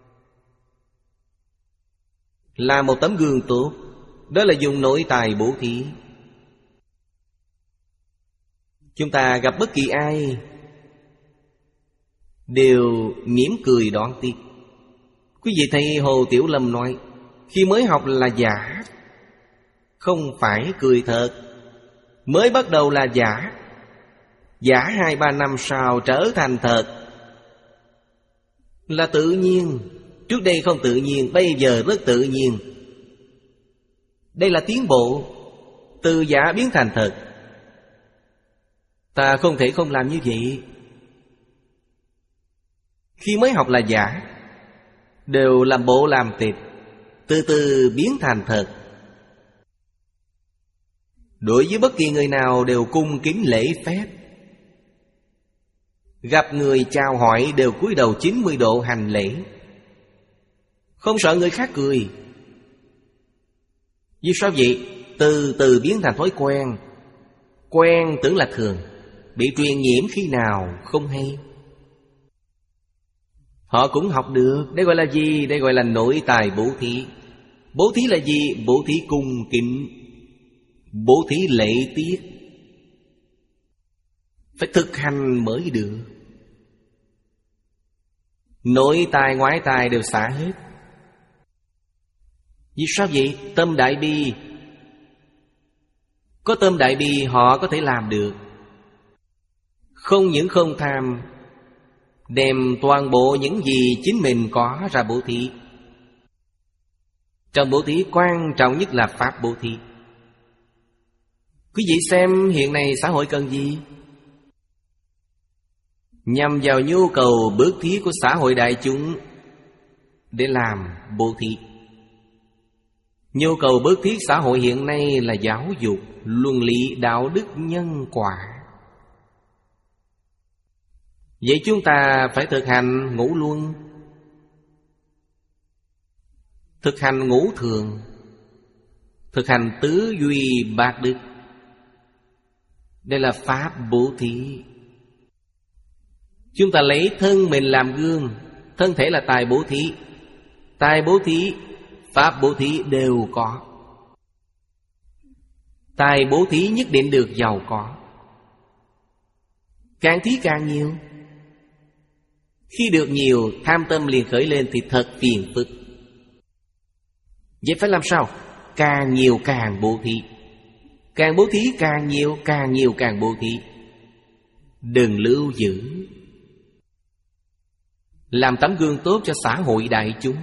là một tấm gương tốt. Đó là dùng nội tài bố thí. Chúng ta gặp bất kỳ ai đều mỉm cười đón tiếp. Quý vị thấy Hồ Tiểu Lâm nói, khi mới học là giả, không phải cười thật. Mới bắt đầu là giả, giả hai ba năm sau trở thành thật. Là tự nhiên. Trước đây không tự nhiên, bây giờ rất tự nhiên. Đây là tiến bộ, từ giả biến thành thật. Ta không thể không làm như vậy. Khi mới học là giả, đều làm bộ làm tịch, từ từ biến thành thật. Đối với bất kỳ người nào đều cung kính lễ phép. Gặp người chào hỏi đều cúi đầu chín mươi độ hành lễ, không sợ người khác cười. Vì sao vậy? Từ từ biến thành thói quen. Quen tưởng là thường, bị truyền nhiễm khi nào không hay. Họ cũng học được. Đây gọi là gì? Đây gọi là nội tài bố thí. Bố thí là gì? Bố thí cung kính, bố thí lễ tiết. Phải thực hành mới được. Nội tài ngoại tài đều xả hết. Vì sao vậy? Tâm đại bi. Có tâm đại bi họ có thể làm được. Không những không tham, đem toàn bộ những gì chính mình có ra bố thí. Trong bố thí quan trọng nhất là pháp bố thí. Quý vị xem hiện nay xã hội cần gì? Nhằm vào nhu cầu bố thí của xã hội đại chúng để làm bố thí. Nhu cầu bố thí xã hội hiện nay là giáo dục, luân lý, đạo đức, nhân quả. Vậy chúng ta phải thực hành ngũ luân, thực hành ngũ thường, thực hành tứ duy bát đức. Đây là pháp bố thí. Chúng ta lấy thân mình làm gương. Thân thể là tài bố thí. Tài bố thí, pháp bố thí đều có. Tài bố thí nhất định được giàu có. Càng thí càng nhiều. Khi được nhiều, tham tâm liền khởi lên thì thật phiền phức. Vậy phải làm sao? Càng nhiều càng bố thí. Càng bố thí càng nhiều, càng nhiều càng bố thí. Đừng lưu giữ. Làm tấm gương tốt cho xã hội đại chúng.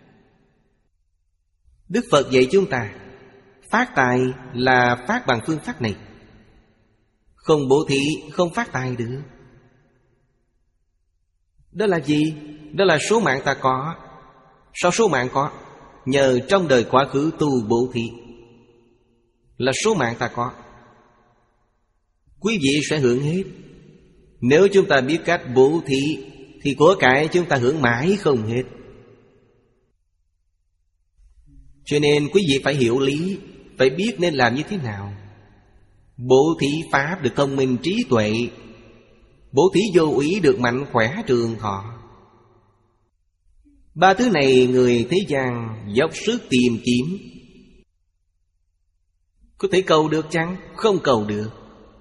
Đức Phật dạy chúng ta phát tài là phát bằng phương pháp này. Không bố thí không phát tài được. Đó là gì? Đó là số mạng ta có. Sao số mạng có? Nhờ trong đời quá khứ tu bố thí. Là số mạng ta có. Quý vị sẽ hưởng hết. Nếu chúng ta biết cách bố thí thì của cải chúng ta hưởng mãi không hết. Cho nên quý vị phải hiểu lý, phải biết nên làm như thế nào. Bố thí pháp được thông minh trí tuệ, bố thí vô úy được mạnh khỏe trường thọ. Ba thứ này người thế gian dốc sức tìm kiếm. Có thể cầu được chăng? Không cầu được.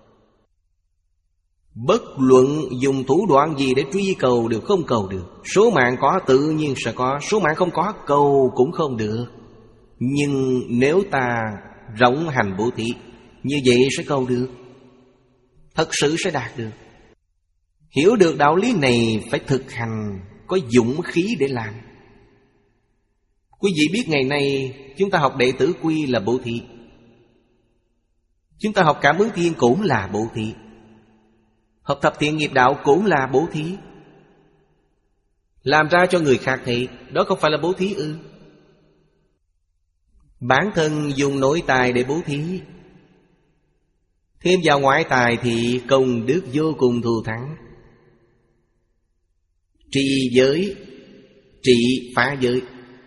Bất luận dùng thủ đoạn gì để truy cầu đều không cầu được. Số mạng có tự nhiên sẽ có, số mạng không có cầu cũng không được. Nhưng nếu ta rộng hành bố thí, như vậy sẽ cầu được, thật sự sẽ đạt được. Hiểu được đạo lý này phải thực hành, có dũng khí để làm. Quý vị biết ngày nay chúng ta học đệ tử quy là bố thí, chúng ta học cảm ứng thiên cũng là bố thí, học thập thiện nghiệp đạo cũng là bố thí. Làm ra cho người khác thấy, đó không phải là bố thí ư? Bản thân dùng nội tài để bố thí, thêm vào ngoại tài thì công đức vô cùng thù thắng. Trì giới, trị phá giới.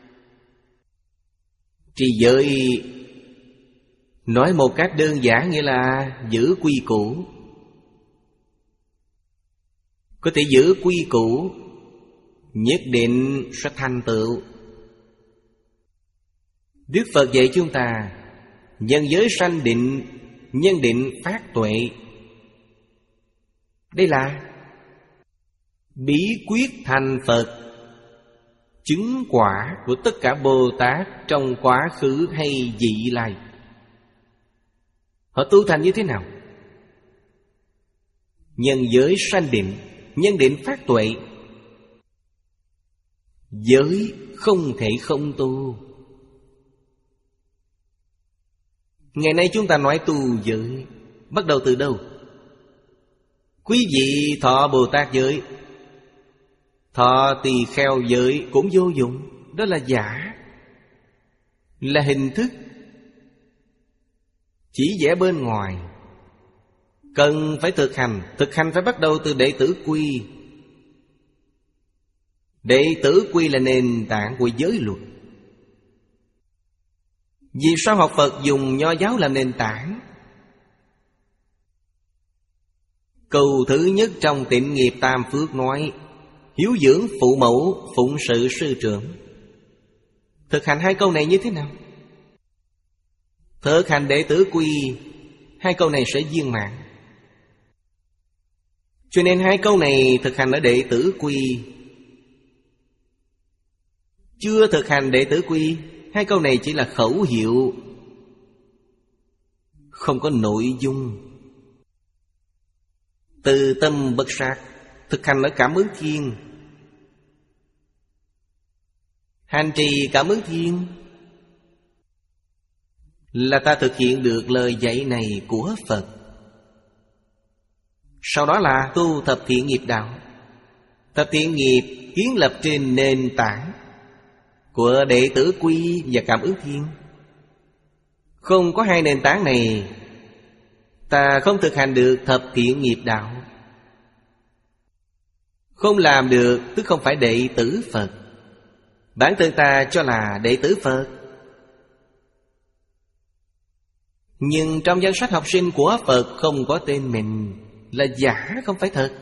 Trì giới nói một cách đơn giản nghĩa là giữ quy củ. Có thể giữ quy củ, nhất định sẽ thành tựu. Đức Phật dạy chúng ta nhân giới sanh định, nhân định phát tuệ. Đây là bí quyết thành Phật, chứng quả của tất cả Bồ Tát trong quá khứ hay vị lai. Họ tu thành như thế nào? Nhân giới sanh định, nhân định phát tuệ. Giới không thể không tu. Ngày nay chúng ta nói tu giới, bắt đầu từ đâu? Quý vị thọ Bồ Tát giới, thọ tỳ kheo giới cũng vô dụng. Đó là giả, là hình thức, chỉ vẽ bên ngoài. Cần phải thực hành. Thực hành phải bắt đầu từ đệ tử quy. Đệ tử quy là nền tảng của giới luật. Vì sao học Phật dùng Nho giáo làm nền tảng? Câu thứ nhất trong Tịnh nghiệp Tam Phước nói hiếu dưỡng phụ mẫu, phụng sự sư trưởng. Thực hành hai câu này như thế nào? Thực hành đệ tử quy, hai câu này sẽ viên mãn. Cho nên hai câu này thực hành ở đệ tử quy. Chưa thực hành đệ tử quy, hai câu này chỉ là khẩu hiệu, không có nội dung. Từ tâm bất sát, thực hành ở cảm ứng thiên. Hành trì cảm ứng thiên là ta thực hiện được lời dạy này của Phật. Sau đó là tu thập thiện nghiệp đạo. Thập thiện nghiệp kiến lập trên nền tảng của đệ tử quy và cảm ứng thiên. Không có hai nền tảng này, ta không thực hành được thập thiện nghiệp đạo. Không làm được tức không phải đệ tử Phật. Bản thân ta cho là đệ tử Phật, nhưng trong danh sách học sinh của Phật không có tên mình, là giả không phải thật.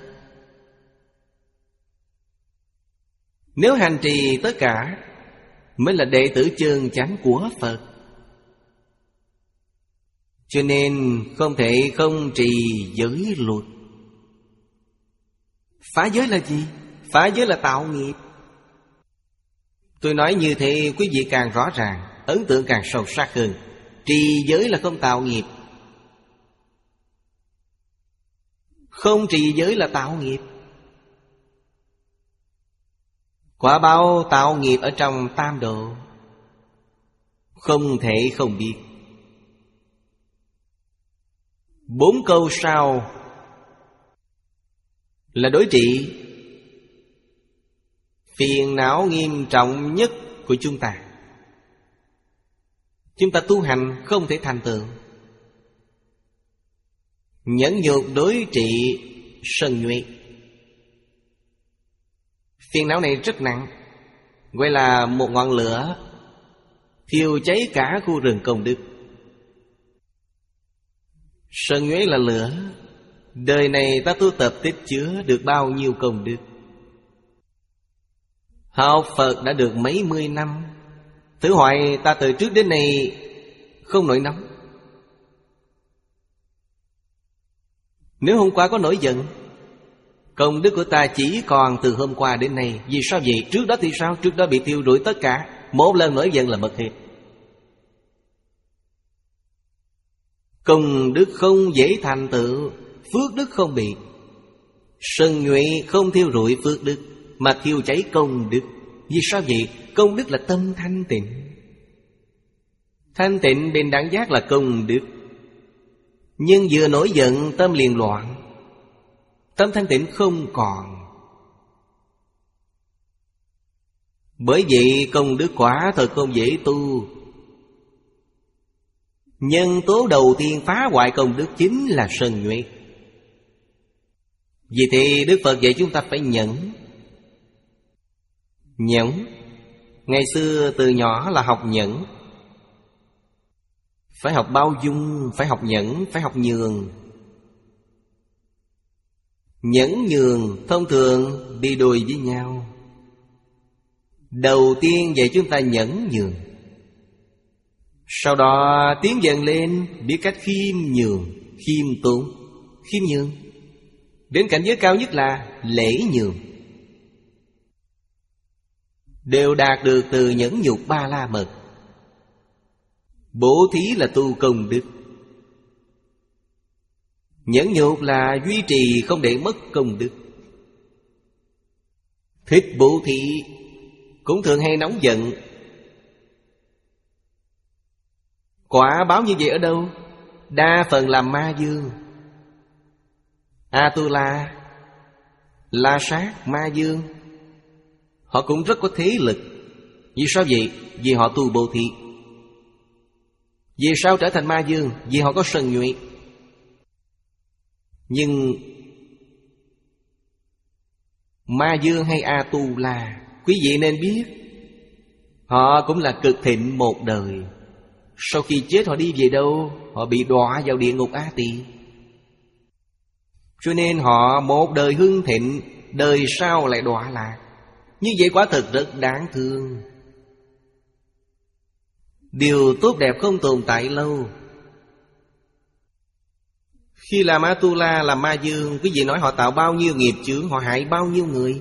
Nếu hành trì tất cả mới là đệ tử chân chánh của Phật. Cho nên không thể không trì giới luật. Phá giới là gì? Phá giới là tạo nghiệp. Tôi nói như thế quý vị càng rõ ràng, ấn tượng càng sâu sắc hơn. Trì giới là không tạo nghiệp. Không trì giới là tạo nghiệp. Quả báo tạo nghiệp ở trong tam độ, không thể không biết. Bốn câu sau là đối trị phiền não nghiêm trọng nhất của chúng ta. Chúng ta tu hành không thể thành tựu. Nhẫn nhục đối trị sân nhuệ. Phiền não này rất nặng, gọi là một ngọn lửa thiêu cháy cả khu rừng công đức. Sân nhuế là lửa. Đời này ta tu tập tích chứa được bao nhiêu công đức. Học Phật đã được mấy mươi năm, thử hỏi ta từ trước đến nay không nổi nóng. Nếu hôm qua có nổi giận, công đức của ta chỉ còn từ hôm qua đến nay. Vì sao vậy? Trước đó thì sao? Trước đó bị tiêu đuổi tất cả. Một lần nổi giận là mất hết. Công đức không dễ thành tựu, phước đức không bị. Sân nhuệ không thiêu rụi phước đức, mà thiêu cháy công đức. Vì sao vậy? Công đức là tâm thanh tịnh. Thanh tịnh bên đẳng giác là công đức. Nhưng vừa nổi giận tâm liền loạn, tâm thanh tịnh không còn. Bởi vậy công đức quả thật không dễ tu. Nhân tố đầu tiên phá hoại công đức chính là sân nhuệ. Vì thế Đức Phật dạy chúng ta phải nhẫn. Nhẫn. Ngày xưa từ nhỏ là học nhẫn. Phải học bao dung, phải học nhẫn, phải học nhường. Nhẫn nhường thông thường đi đôi với nhau. Đầu tiên dạy chúng ta nhẫn nhường, sau đó tiến dần lên biết cách khiêm nhường, khiêm tốn, khiêm nhường. Đến cảnh giới cao nhất là lễ nhường, đều đạt được từ nhẫn nhục ba la mật. Bố thí là tu công đức. Nhẫn nhục là duy trì không để mất công đức. Thích bố thí cũng thường hay nóng giận. Quả báo như vậy ở đâu? Đa phần là ma dương. A-tu-la, La Sát, ma dương, họ cũng rất có thế lực. Vì sao vậy? Vì họ tu bố thí. Vì sao trở thành ma dương? Vì họ có sân nhuệ. Nhưng ma dương hay A-tu-la, quý vị nên biết, họ cũng là cực thịnh một đời. Sau khi chết họ đi về đâu? Họ bị đọa vào địa ngục A Tỳ. Cho nên họ một đời hưng thịnh, đời sau lại đọa lạc. Như vậy quả thực rất đáng thương. Điều tốt đẹp không tồn tại lâu. Khi làm A-tu-la, làm ma dương, quý vị nói họ tạo bao nhiêu nghiệp chướng, họ hại bao nhiêu người.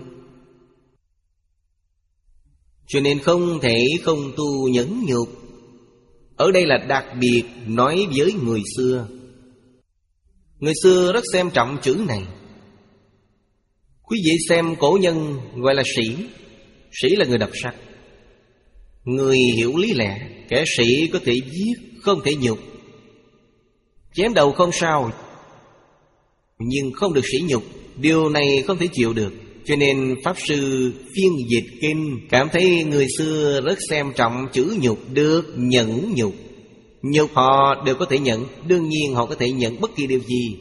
Cho nên không thể không tu nhẫn nhục. Ở đây là đặc biệt nói với người xưa. Người xưa rất xem trọng chữ này. Quý vị xem cổ nhân gọi là sĩ. Sĩ là người đọc sách, người hiểu lý lẽ. Kẻ sĩ có thể giết, không thể nhục. Chém đầu không sao, nhưng không được sỉ nhục. Điều này không thể chịu được. Cho nên Pháp Sư phiên dịch kinh cảm thấy người xưa rất xem trọng chữ nhục. Được nhẫn nhục. Nhục họ đều có thể nhận. Đương nhiên họ có thể nhận bất kỳ điều gì.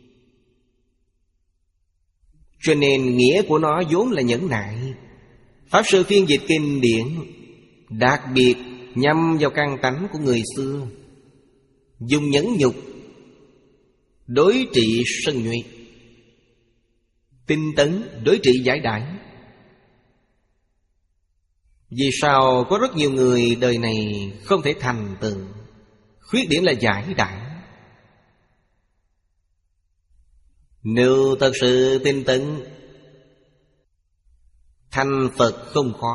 Cho nên nghĩa của nó vốn là nhẫn nại. Pháp Sư phiên dịch kinh điển đặc biệt nhằm vào căn tánh của người xưa, dùng nhẫn nhục đối trị sân nhuệ, tinh tấn đối trị giải đãi. Vì sao có rất nhiều người đời này không thể thành tựu? Khuyết điểm là giải đãi. Nếu thật sự tinh tấn, thành Phật không khó.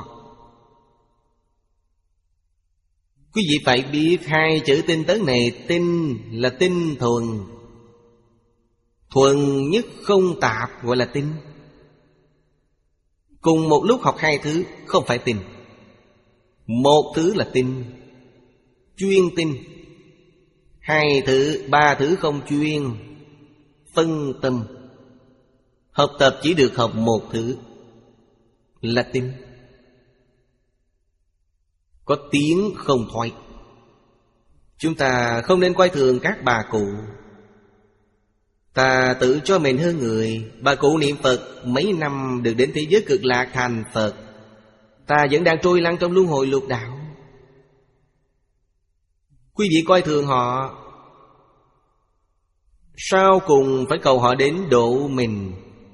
Quý vị phải biết hai chữ tinh tấn này, tinh là tinh thuần, Thuần nhất không tạp gọi là tinh. Cùng một lúc học hai thứ không phải tinh. Một thứ là tinh, chuyên tinh. Hai thứ, ba thứ không chuyên, phân tâm. Học tập chỉ được học một thứ là tinh. Có tiếng không thoái. Chúng ta không nên coi thường các bà cụ. Ta tự cho mình hơn người. Bà cụ niệm Phật mấy năm được đến thế giới cực lạc thành Phật. Ta vẫn đang trôi lăn trong luân hồi lục đạo. Quý vị coi thường họ, sau cùng phải cầu họ đến độ mình.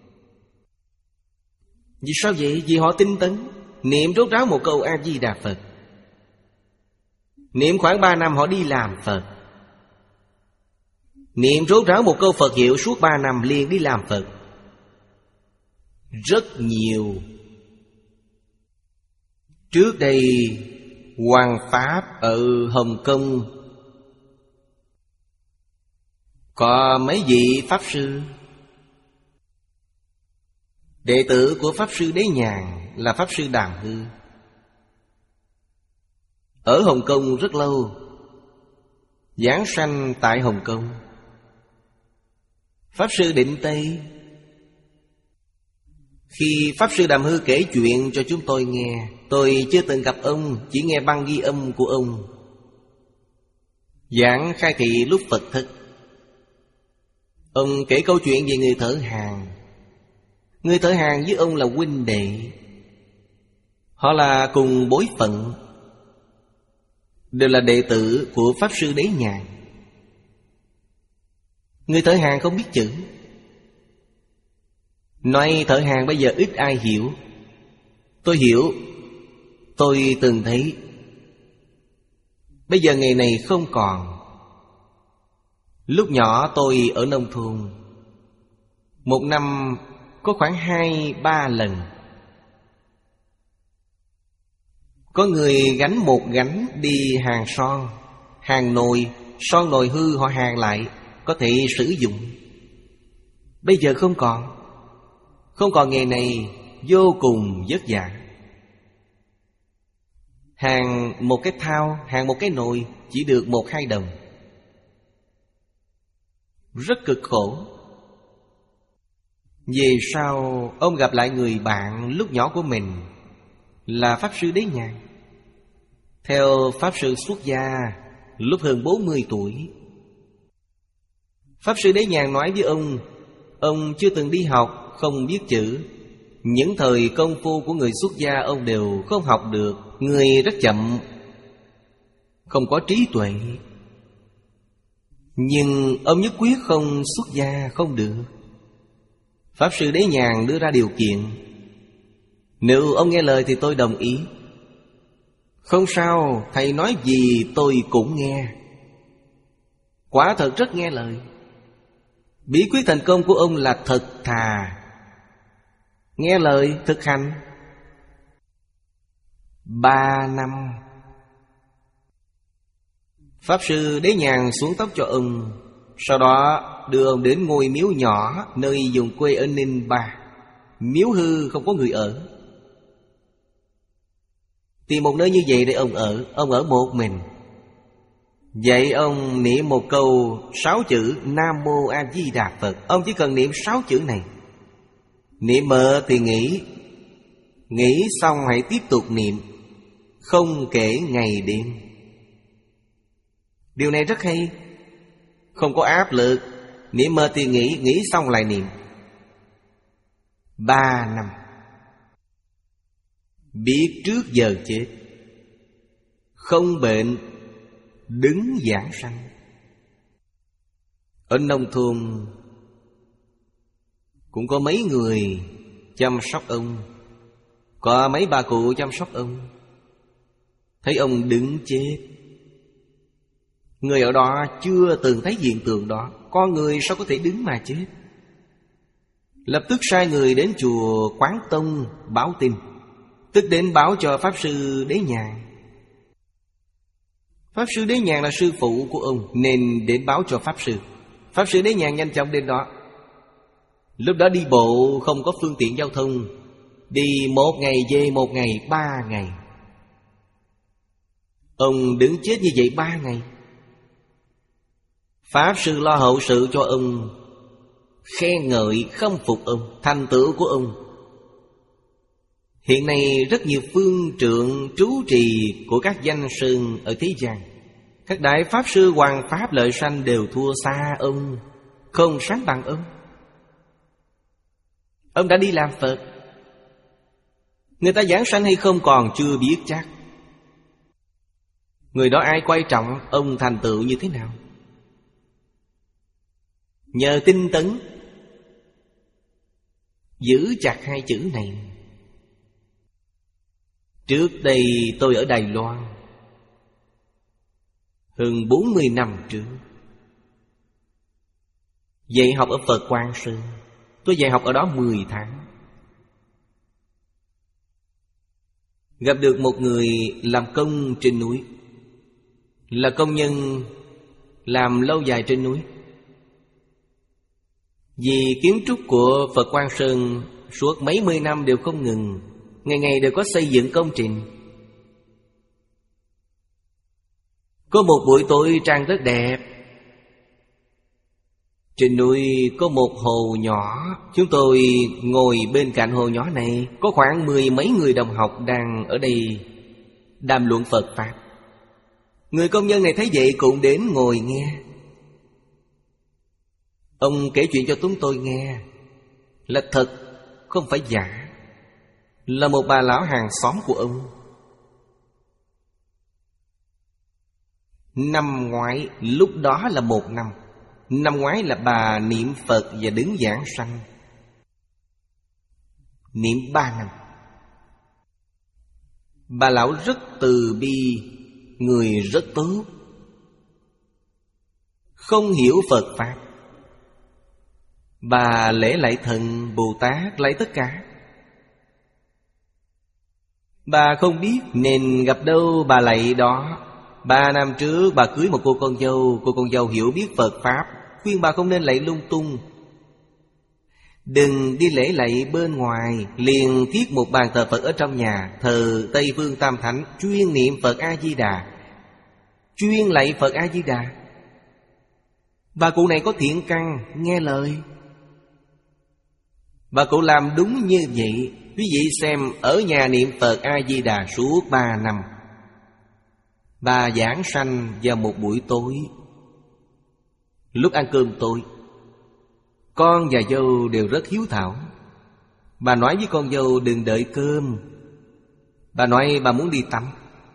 Vì sao vậy? Vì họ tinh tấn. Niệm rốt ráo một câu A-di-đà Phật, niệm khoảng ba năm họ đi làm Phật. Niệm rốt ráo một câu Phật hiệu suốt ba năm liền đi làm Phật. Rất nhiều. Trước đây Hoàng Pháp ở Hồng Kông có mấy vị Pháp Sư, đệ tử của Pháp Sư Đế Nhàn là Pháp Sư Đàm Hư. Ở Hồng Kông rất lâu, giảng sanh tại Hồng Kông. Pháp Sư Định Tây, khi Pháp Sư Đàm Hư kể chuyện cho chúng tôi nghe, tôi chưa từng gặp ông, chỉ nghe băng ghi âm của ông giảng khai thị lúc Phật thức. Ông kể câu chuyện về người thợ hàn. Người thợ hàn với ông là huynh đệ, họ là cùng bối phận, đều là đệ tử của Pháp Sư Đế Nhàn. Người thợ hàn không biết chữ. Nói thợ hàn bây giờ ít ai hiểu. Tôi hiểu. Tôi từng thấy. Bây giờ nghề này không còn. Lúc nhỏ tôi ở nông thôn, một năm có khoảng hai ba lần có người gánh một gánh đi hàn son, hàn nồi. Son nồi hư họ hàn lại, có thể sử dụng. Bây giờ không còn. Không còn nghề này, vô cùng vất vả. Hàn một cái thao, hàn một cái nồi chỉ được một hai đồng. Rất cực khổ. Về sau ông gặp lại người bạn lúc nhỏ của mình là Pháp Sư Đế Nhàn. Theo Pháp Sư xuất gia lúc hơn bốn mươi tuổi. Pháp Sư Đế Nhàn nói với ông, ông chưa từng đi học, không biết chữ. Những thời công phu của người xuất gia ông đều không học được. Người rất chậm, không có trí tuệ. Nhưng ông nhất quyết không xuất gia không được. Pháp Sư Đế Nhàn đưa ra điều kiện, nếu ông nghe lời thì tôi đồng ý. Không sao, thầy nói gì tôi cũng nghe. Quả thật rất nghe lời. Bí quyết thành công của ông là thật thà, nghe lời thực hành. Ba năm Pháp Sư Đế Nhàn xuống tóc cho ông. Sau đó đưa ông đến ngôi miếu nhỏ nơi vùng quê ở Ninh Ba. Miếu hư không có người ở. Tìm một nơi như vậy để ông ở. Ông ở một mình. Vậy ông niệm một câu sáu chữ Nam Mô A Di Đà Phật. Ông chỉ cần niệm sáu chữ này. Niệm mơ thì nghỉ. Nghỉ xong hãy tiếp tục niệm, không kể ngày đêm. Điều này rất hay, không có áp lực. Niệm mơ thì nghỉ, nghỉ xong lại niệm. Ba năm. Biết trước giờ chết, không bệnh, đứng giảng sanh. Ở nông thôn cũng có mấy người chăm sóc ông, có mấy bà cụ chăm sóc ông. Thấy ông đứng chết, người ở đó chưa từng thấy hiện tượng đó. Con người sao có thể đứng mà chết? Lập tức sai người đến chùa Quán Tông báo tin, tức đến báo cho Pháp Sư Đế Nhàn. Pháp Sư Đế Nhàn là sư phụ của ông, nên đến báo cho Pháp Sư. Pháp Sư Đế Nhàn nhanh chóng đến đó. Lúc đó đi bộ không có phương tiện giao thông, đi một ngày về một ngày, ba ngày. Ông đứng chết như vậy ba ngày. Pháp sư lo hậu sự cho ông, khen ngợi khâm phục ông, thành tựu của ông. Hiện nay rất nhiều phương trượng trú trì của các danh sơn ở thế gian, các đại pháp sư hoàng pháp lợi sanh đều thua xa ông, không sánh bằng ông. Ông đã đi làm Phật, người ta giảng sanh hay không còn chưa biết chắc. Người đó ai quan trọng, ông thành tựu như thế nào? Nhờ tinh tấn, giữ chặt hai chữ này. Trước đây tôi ở Đài Loan, hơn bốn mươi năm trước, dạy học ở Phật Quang Sơn. Tôi dạy học ở đó mười tháng. Gặp được một người làm công trên núi, là công nhân làm lâu dài trên núi. Vì kiến trúc của Phật Quang Sơn suốt mấy mươi năm đều không ngừng, ngày ngày đều có xây dựng công trình. Có một buổi tối trăng rất đẹp. Trên núi có một hồ nhỏ, chúng tôi ngồi bên cạnh hồ nhỏ này. Có khoảng mười mấy người đồng học đang ở đây đàm luận Phật Pháp. Người công nhân này thấy vậy cũng đến ngồi nghe. Ông kể chuyện cho chúng tôi nghe là thật, không phải giả. Là một bà lão hàng xóm của ông. Năm ngoái, lúc đó là một năm. Năm ngoái là bà niệm Phật và đứng giảng sanh. Niệm ba năm. Bà lão rất từ bi, người rất tốt, không hiểu Phật Pháp. Bà lễ lại Thần, Bồ Tát, lại tất cả. Bà không biết nên gặp đâu bà lạy đó. Ba năm trước bà cưới một cô con dâu. Cô con dâu hiểu biết Phật Pháp, khuyên bà không nên lạy lung tung. Đừng đi lễ lạy bên ngoài, liền thiết một bàn thờ Phật ở trong nhà, thờ Tây Phương Tam Thánh, chuyên niệm Phật A-di-đà, chuyên lạy Phật A-di-đà. Bà cụ này có thiện căn, nghe lời. Bà cụ làm đúng như vậy. Quý vị xem, ở nhà niệm Phật A-di-đà suốt ba năm. Bà giảng sanh vào một buổi tối, lúc ăn cơm tối. Con và dâu đều rất hiếu thảo. Bà nói với con dâu đừng đợi cơm. Bà nói bà muốn đi tắm.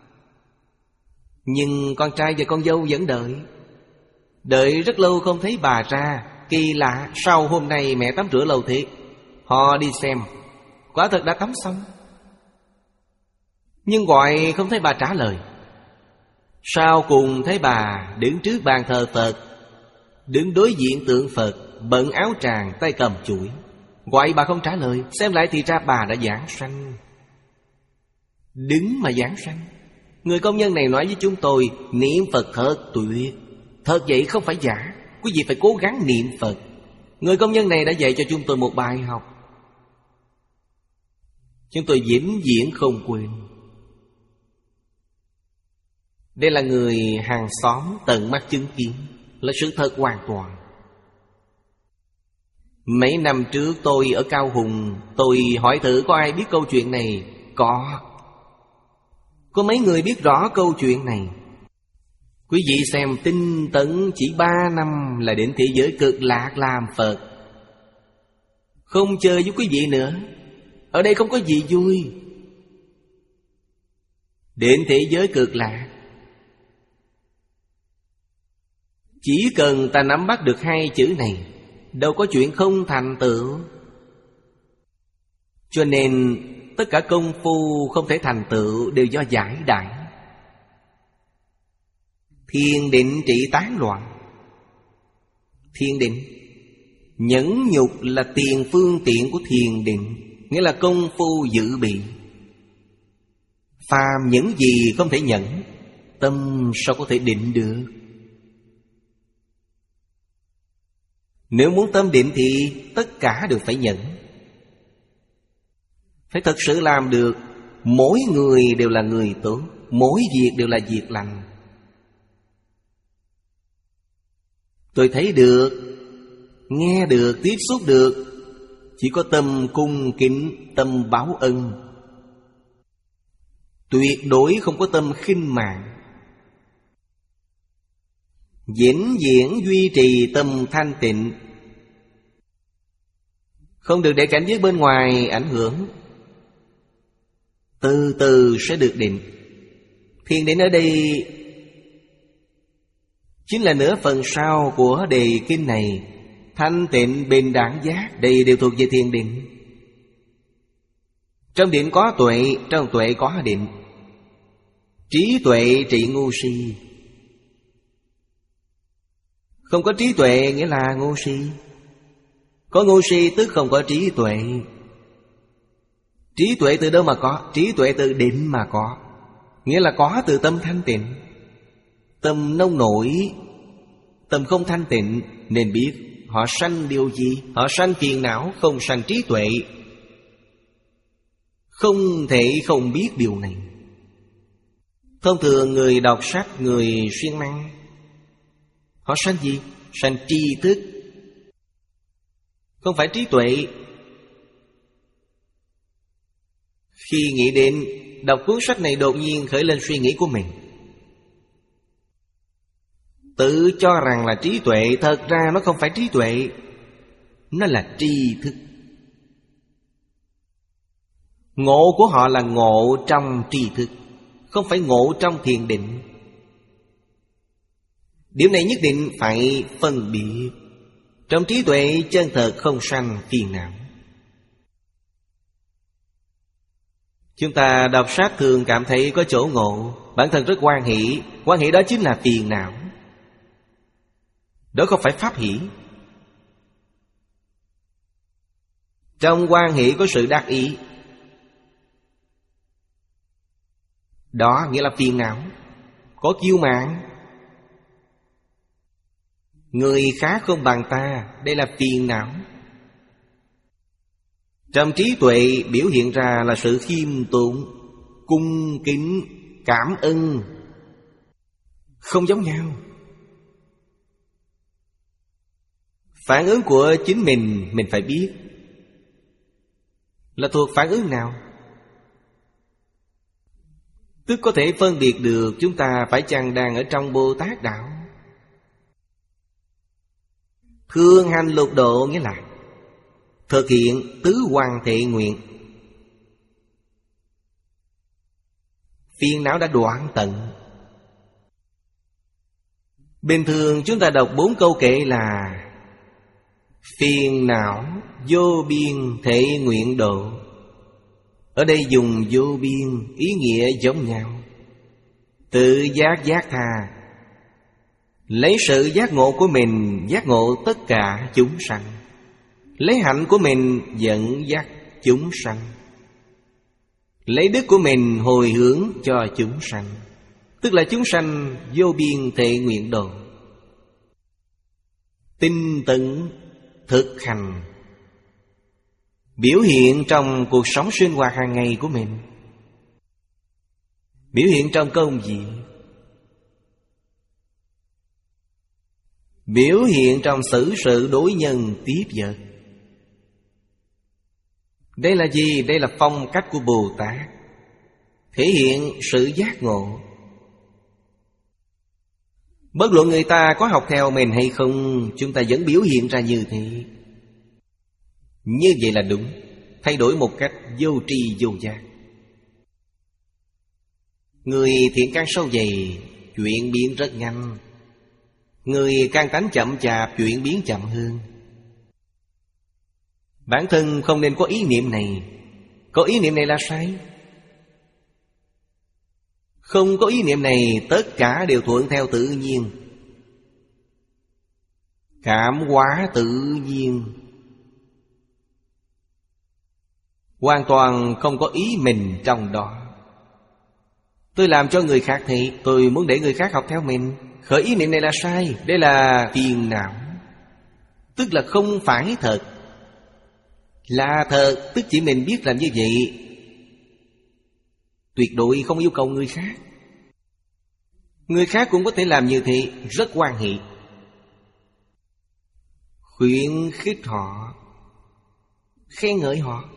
Nhưng con trai và con dâu vẫn đợi. Đợi rất lâu không thấy bà ra. Kỳ lạ, sao hôm nay mẹ tắm rửa lâu thế? Họ đi xem, quả thật đã tắm xong. Nhưng gọi không thấy bà trả lời. Sau cùng thấy bà đứng trước bàn thờ Phật, đứng đối diện tượng Phật, bận áo tràng, tay cầm chuỗi. Gọi bà không trả lời. Xem lại thì ra bà đã giảng sanh. Đứng mà giảng sanh. Người công nhân này nói với chúng tôi, niệm Phật thật tuyệt. Thật vậy, không phải giả. Quý vị phải cố gắng niệm Phật. Người công nhân này đã dạy cho chúng tôi một bài học, chúng tôi vĩnh viễn không quên. Đây là người hàng xóm tận mắt chứng kiến, là sự thật hoàn toàn. Mấy năm trước tôi ở Cao Hùng, tôi hỏi thử có ai biết câu chuyện này. Có. Có mấy người biết rõ câu chuyện này. Quý vị xem, tinh tấn chỉ ba năm là đến thế giới cực lạc làm Phật. Không chơi với quý vị nữa. Ở đây không có gì vui. Đến thế giới cực lạc, chỉ cần ta nắm bắt được hai chữ này, đâu có chuyện không thành tựu. Cho nên tất cả công phu không thể thành tựu đều do giải đãi. Thiền định trị tán loạn. Thiền định, nhẫn nhục là tiền phương tiện của thiền định, nghĩa là công phu dự bị. Phàm những gì không thể nhẫn, tâm sao có thể định được? Nếu muốn tâm định thì tất cả đều phải nhẫn. Phải thật sự làm được. Mỗi người đều là người tốt, mỗi việc đều là việc lành. Tôi thấy được, nghe được, tiếp xúc được, chỉ có tâm cung kính, tâm báo ân. Tuyệt đối không có tâm khinh mạng. Vĩnh viễn duy trì tâm thanh tịnh, không được để cảnh giới bên ngoài ảnh hưởng. Từ từ sẽ được định. Thiền định ở đây chính là nửa phần sau của đề kinh này. Thanh tịnh, bình đẳng giác, đây đều thuộc về thiền định. Trong định có tuệ, trong tuệ có định. Trí tuệ trị ngu si. Không có trí tuệ nghĩa là ngu si. Có ngu si tức không có trí tuệ. Trí tuệ từ đâu mà có? Trí tuệ từ định mà có. Nghĩa là có từ tâm thanh tịnh. Tâm nông nổi, tâm không thanh tịnh, nên biết họ sanh điều gì? Họ sanh phiền não, không sanh trí tuệ. Không thể không biết điều này. Thông thường người đọc sách, người siêng năng, họ sanh gì? Sanh tri thức, không phải trí tuệ. Khi nghĩ đến đọc cuốn sách này, đột nhiên khởi lên suy nghĩ của mình, tự cho rằng là trí tuệ. Thật ra nó không phải trí tuệ, nó là tri thức. Ngộ của họ là ngộ trong tri thức, không phải ngộ trong thiền định. Điểm này nhất định phải phân biệt. Trong trí tuệ chân thật không sanh phiền não. Chúng ta đọc sách thường cảm thấy có chỗ ngộ, bản thân rất hoan hỷ. Hoan hỷ đó chính là phiền não, đó không phải pháp hỷ. Trong hoan hỷ có sự đắc ý, đó nghĩa là phiền não. Có kiêu mạn, người khác không bằng ta, đây là phiền não. Trong trí tuệ biểu hiện ra là sự khiêm tốn, cung kính, cảm ơn, không giống nhau. Phản ứng của chính mình, mình phải biết là thuộc phản ứng nào, tức có thể phân biệt được chúng ta phải chăng đang ở trong Bồ Tát đạo. Thương hành lục độ nghĩa là thực hiện tứ hoàn thệ nguyện. Phiền não đã đoạn tận. Bình thường chúng ta đọc bốn câu kệ là phiền não vô biên thệ nguyện độ. Ở đây dùng vô biên, ý nghĩa giống nhau. Tự giác giác tha, lấy sự giác ngộ của mình giác ngộ tất cả chúng sanh, lấy hạnh của mình dẫn dắt chúng sanh, lấy đức của mình hồi hướng cho chúng sanh, tức là chúng sanh vô biên thệ nguyện độ. Tinh tấn thực hành, biểu hiện trong cuộc sống sinh hoạt hàng ngày của mình, biểu hiện trong công việc, biểu hiện trong xử sự đối nhân tiếp vật. Đây là gì? Đây là phong cách của Bồ Tát, thể hiện sự giác ngộ. Bất luận người ta có học theo mình hay không, chúng ta vẫn biểu hiện ra như thế. Như vậy là đúng. Thay đổi một cách vô tri vô giác. Người thiện căn sâu dày, chuyển biến rất nhanh. Người căn tánh chậm chạp, chuyển biến chậm hơn. Bản thân không nên có ý niệm này. Có ý niệm này là sai. Không có ý niệm này, tất cả đều thuận theo tự nhiên, cảm hóa tự nhiên, hoàn toàn không có ý mình trong đó. Tôi làm cho người khác thì tôi muốn để người khác học theo mình. Khởi ý niệm này là sai, đây là phiền não. tức là không phải thật. Là thật, tức chỉ mình biết làm như vậy, tuyệt đối không yêu cầu người khác. Người khác cũng có thể làm như thế, rất hoan hỷ. Khuyến khích họ, khen ngợi họ.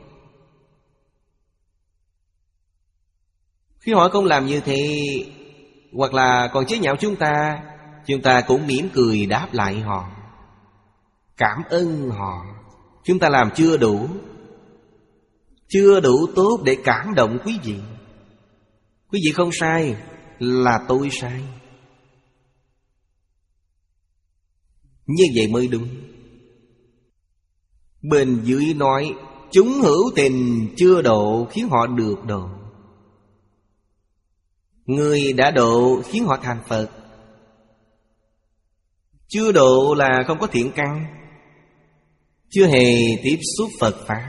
Khi họ không làm như thế, hoặc là còn chế nhạo chúng ta, chúng ta cũng mỉm cười đáp lại họ, cảm ơn họ. Chúng ta làm chưa đủ, chưa đủ tốt để cảm động quý vị. Quý vị không sai, là tôi sai. Như vậy mới đúng. Bên dưới nói chúng hữu tình chưa độ khiến họ được độ. Người đã độ khiến họ thành Phật. Chưa độ là không có thiện căn, chưa hề tiếp xúc Phật Pháp.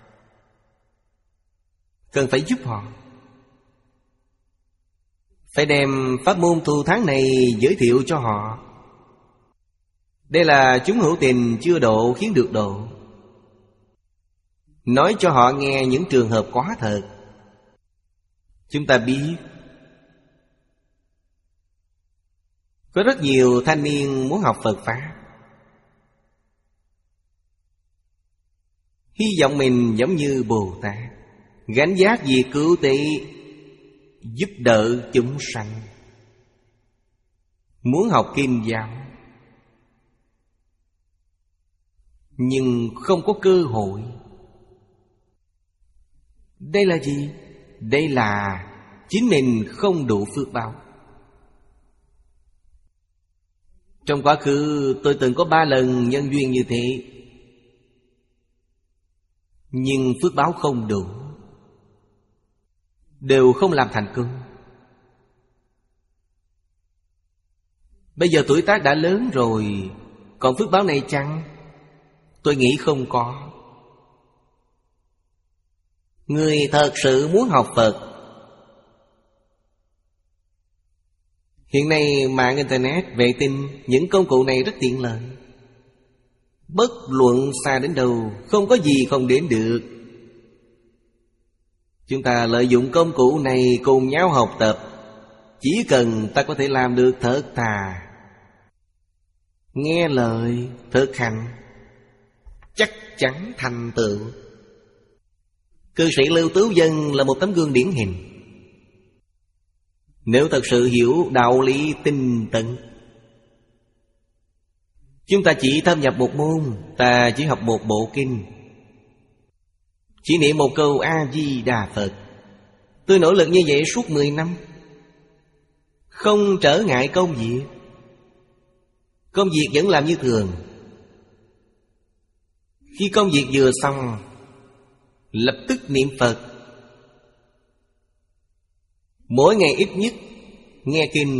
Cần phải giúp họ, phải đem pháp môn thù thắng này giới thiệu cho họ. Đây là chúng hữu tình chưa độ khiến được độ. Nói cho họ nghe những trường hợp quá thật. Chúng ta biết có rất nhiều thanh niên muốn học Phật Pháp, hy vọng mình giống như Bồ Tát, gánh vác việc cứu tế, giúp đỡ chúng sanh. Muốn học kinh giáo, nhưng không có cơ hội. Đây là gì? Đây là chính mình không đủ phước báo. Trong quá khứ tôi từng có ba lần nhân duyên như thế, nhưng phước báo không đủ, đều không làm thành công. Bây giờ tuổi tác đã lớn rồi, còn phước báo này chăng? Tôi nghĩ không có. Người thật sự muốn học Phật, hiện nay mạng Internet, vệ tinh, những công cụ này rất tiện lợi. Bất luận xa đến đâu, không có gì không đến được. Chúng ta lợi dụng công cụ này cùng nhau học tập. Chỉ cần ta có thể làm được thật thà, nghe lời, thực hành, chắc chắn thành tựu. Cư sĩ Lưu Tứ Dân là một tấm gương điển hình. Nếu thật sự hiểu đạo lý tinh tấn, chúng ta chỉ thâm nhập một môn, ta chỉ học một bộ kinh, chỉ niệm một câu A-di-đà Phật. Tôi nỗ lực như vậy suốt mười năm, không trở ngại công việc. Công việc vẫn làm như thường. Khi công việc vừa xong, lập tức niệm Phật. Mỗi ngày ít nhất nghe kinh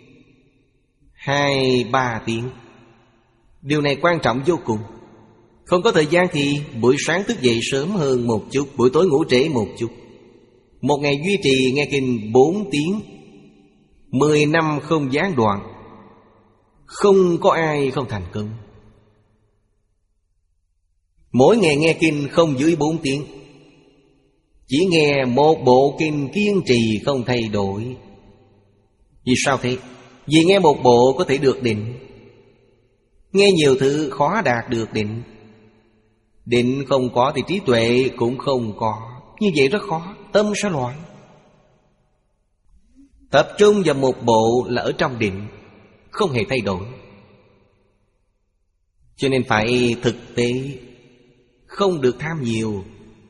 hai ba tiếng. Điều này quan trọng vô cùng. Không có thời gian thì buổi sáng thức dậy sớm hơn một chút, buổi tối ngủ trễ một chút. Một ngày duy trì nghe kinh bốn tiếng, mười năm không gián đoạn. Không có ai không thành công. Mỗi ngày nghe kinh không dưới bốn tiếng, chỉ nghe một bộ kinh kiên trì không thay đổi. Vì sao thế? Vì nghe một bộ có thể được định. Nghe nhiều thứ khó đạt được định. Định không có thì trí tuệ cũng không có. Như vậy rất khó, tâm sẽ loạn. Tập trung vào một bộ là ở trong định, không hề thay đổi. Cho nên phải thực tế, không được tham nhiều.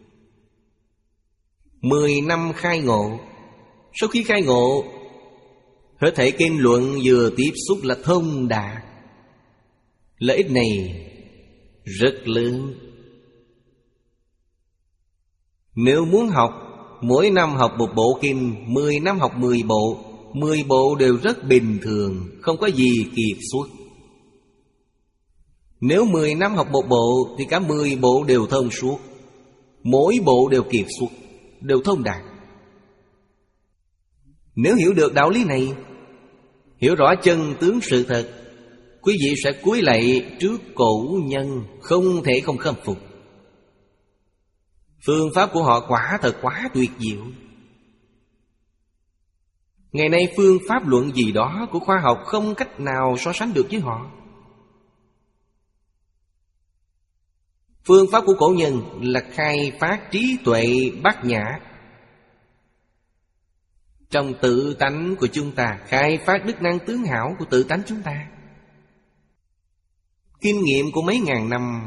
Mười năm khai ngộ. Sau khi khai ngộ, hết thảy kinh luận vừa tiếp xúc là thông đạt. Lợi ích này rất lớn. Nếu muốn học, mỗi năm học một bộ kinh, mười năm học mười bộ, mười bộ đều rất bình thường, không có gì kiệt xuất. Nếu mười năm học một bộ thì cả mười bộ đều thông suốt, mỗi bộ đều kiệt xuất, đều thông đạt. Nếu hiểu được đạo lý này, hiểu rõ chân tướng sự thật, quý vị sẽ cúi lạy trước cổ nhân, không thể không khâm phục. Phương pháp của họ quả thật quá tuyệt diệu. Ngày nay phương pháp luận gì đó của khoa học không cách nào so sánh được với họ. Phương pháp của cổ nhân là khai phát trí tuệ bát nhã trong tự tánh của chúng ta, khai phát đức năng tướng hảo của tự tánh chúng ta. Kinh nghiệm của mấy ngàn năm,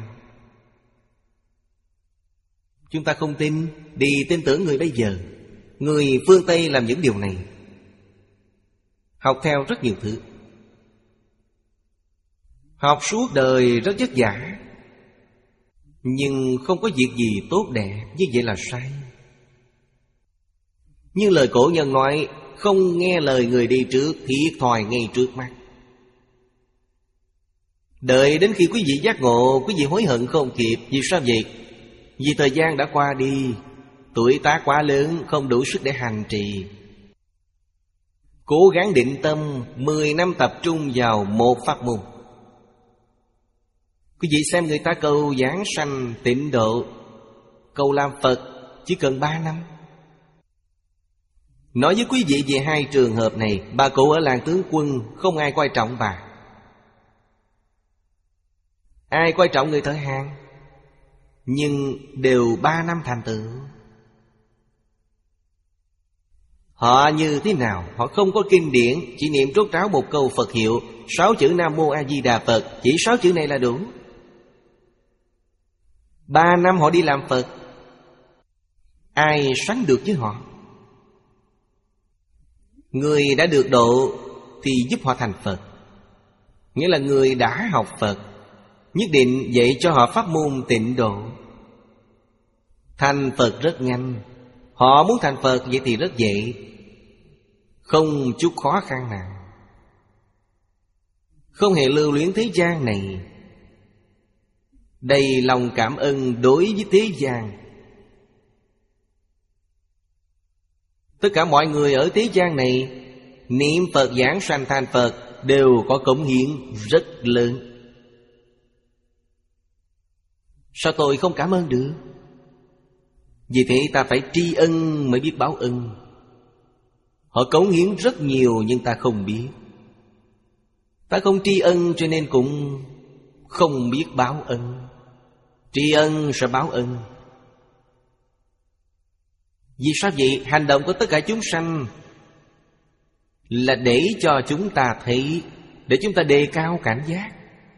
chúng ta không tin, đi tin tưởng người bây giờ. Người phương Tây làm những điều này, học theo rất nhiều thứ, học suốt đời rất vất vả, nhưng không có việc gì tốt đẹp. Như vậy là sai. Như lời cổ nhân nói, không nghe lời người đi trước, thiệt thòi ngay trước mắt. Đợi đến khi quý vị giác ngộ, quý vị hối hận không kịp. Vì sao vậy? Vì thời gian đã qua đi, tuổi tác quá lớn, không đủ sức để hành trì. Cố gắng định tâm, mười năm tập trung vào một pháp môn. Quý vị xem người ta cầu giảng sanh tịnh độ, cầu làm Phật chỉ cần ba năm. Nói với quý vị về hai trường hợp này, bà cụ ở làng tướng quân không ai coi trọng bà. Ai coi trọng người thợ hàn, nhưng đều ba năm thành tựu. Họ như thế nào? Họ không có kinh điển, chỉ niệm trốt tráo một câu Phật hiệu, sáu chữ Nam Mô A Di Đà Phật. Chỉ sáu chữ này là đủ. Ba năm họ đi làm Phật, ai sánh được với họ? Người đã được độ thì giúp họ thành Phật. Nghĩa là người đã học Phật, nhất định dạy cho họ pháp môn tịnh độ. Thành Phật rất nhanh. Họ muốn thành Phật vậy thì rất dễ, không chút khó khăn nào, không hề lưu luyến thế gian này, đầy lòng cảm ơn đối với thế gian. Tất cả mọi người ở thế gian này niệm Phật giảng sanh thành Phật đều có cống hiến rất lớn. Sao tôi không cảm ơn được? Vì thế ta phải tri ân mới biết báo ân. Họ cống hiến rất nhiều nhưng ta không biết. Ta không tri ân cho nên cũng không biết báo ân. Tri ân sẽ báo ân. Vì sao vậy? Hành động của tất cả chúng sanh là để cho chúng ta thấy, để chúng ta đề cao cảnh giác.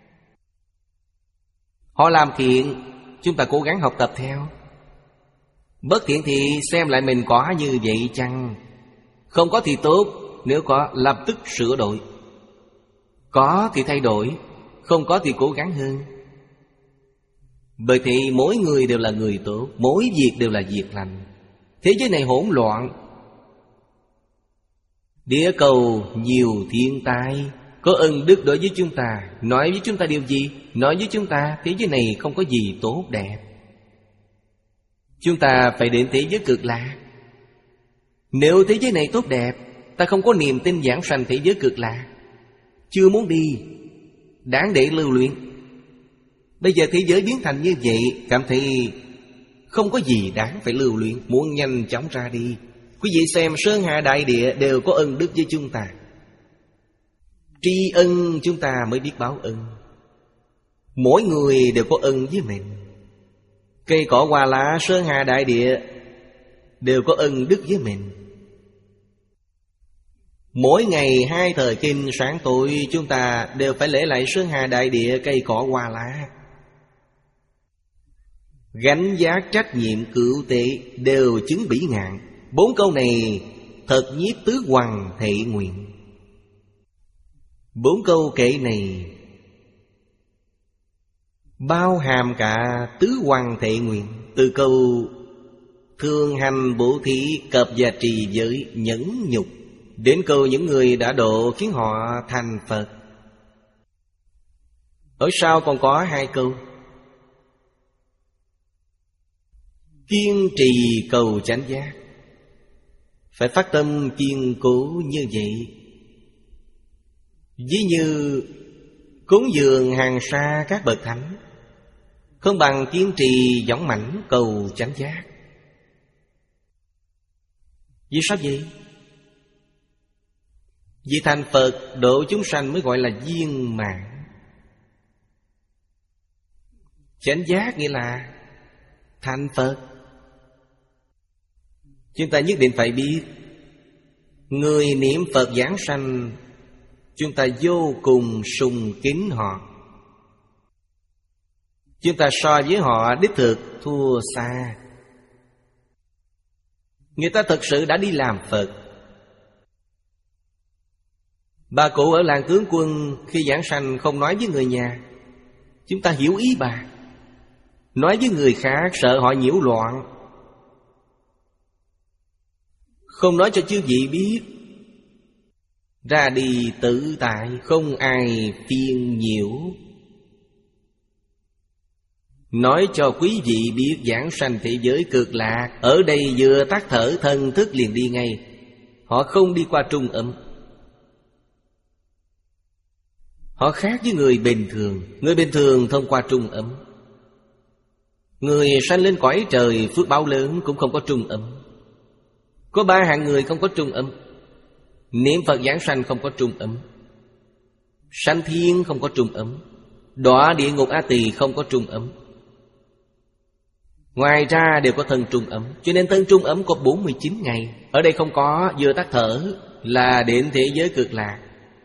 Họ làm thiện, chúng ta cố gắng học tập theo. Bất thiện thì xem lại mình có như vậy chăng. Không có thì tốt, nếu có lập tức sửa đổi. Có thì thay đổi, không có thì cố gắng hơn. Bởi thì mỗi người đều là người tốt, mỗi việc đều là việc lành. Thế giới này hỗn loạn, địa cầu nhiều thiên tai, có ân đức đối với chúng ta. Nói với chúng ta điều gì? Nói với chúng ta thế giới này không có gì tốt đẹp. Chúng ta phải đến thế giới cực lạc. Nếu thế giới này tốt đẹp, ta không có niềm tin giảng sanh thế giới cực lạc, chưa muốn đi, đáng để lưu luyện. Bây giờ thế giới biến thành như vậy, cảm thấy không có gì đáng phải lưu luyện, muốn nhanh chóng ra đi. Quý vị xem sơn hà đại địa đều có ân đức với chúng ta. Tri ân chúng ta mới biết báo ân. Mỗi người đều có ân với mình. Cây cỏ hoa lá sơn hà đại địa đều có ân đức với mình. Mỗi ngày hai thời kinh sáng tối, chúng ta đều phải lễ lại sơn hà đại địa, cây cỏ hoa lá. Gánh vác trách nhiệm cửu tế, đều chứng bỉ ngạn. Bốn câu này thật nhiếp tứ hoằng thệ nguyện. Bốn câu kệ này bao hàm cả tứ hoằng thệ nguyện. Từ câu thương hành bố thí, cập và trì giới, nhẫn nhục, đến câu những người đã độ khiến họ thành Phật. Ở sau còn có hai câu: kiên trì cầu chánh giác. Phải phát tâm kiên cố như vậy. Ví như Cúng dường hàng sa các bậc thánh, không bằng kiên trì dõng mãnh cầu chánh giác. Vì sao vậy? Vì thành Phật độ chúng sanh mới gọi là viên mãn. Chánh giác nghĩa là thành Phật. Chúng ta nhất định phải biết, người niệm Phật giảng sanh, chúng ta vô cùng sùng kính họ. Chúng ta so với họ đích thực thua xa. Người ta thật sự đã đi làm Phật. Bà cụ ở làng Tướng Quân khi giảng sanh không nói với người nhà, chúng ta hiểu ý bà. Nói với người khác sợ họ nhiễu loạn, không nói cho chư vị biết, ra đi tự tại, không ai phiền nhiễu. Nói cho quý vị biết giảng sanh thế giới cực lạc, ở đây vừa tắt thở thân thức liền đi ngay. Họ không đi qua trung ấm. Họ khác với người bình thường. Người bình thường thông qua trung ấm. Người sanh lên cõi trời phước báo lớn cũng không có trung ấm. Có ba hạng người không có trung ấm. Niệm Phật giảng sanh không có trung ấm, sanh thiên không có trung ấm, đọa địa ngục A Tỳ không có trung ấm. Ngoài ra đều có thân trung ấm. Cho nên thân trung ấm có bốn mươi chín ngày. Ở đây không có, vừa tắt thở là đến thế giới cực lạc.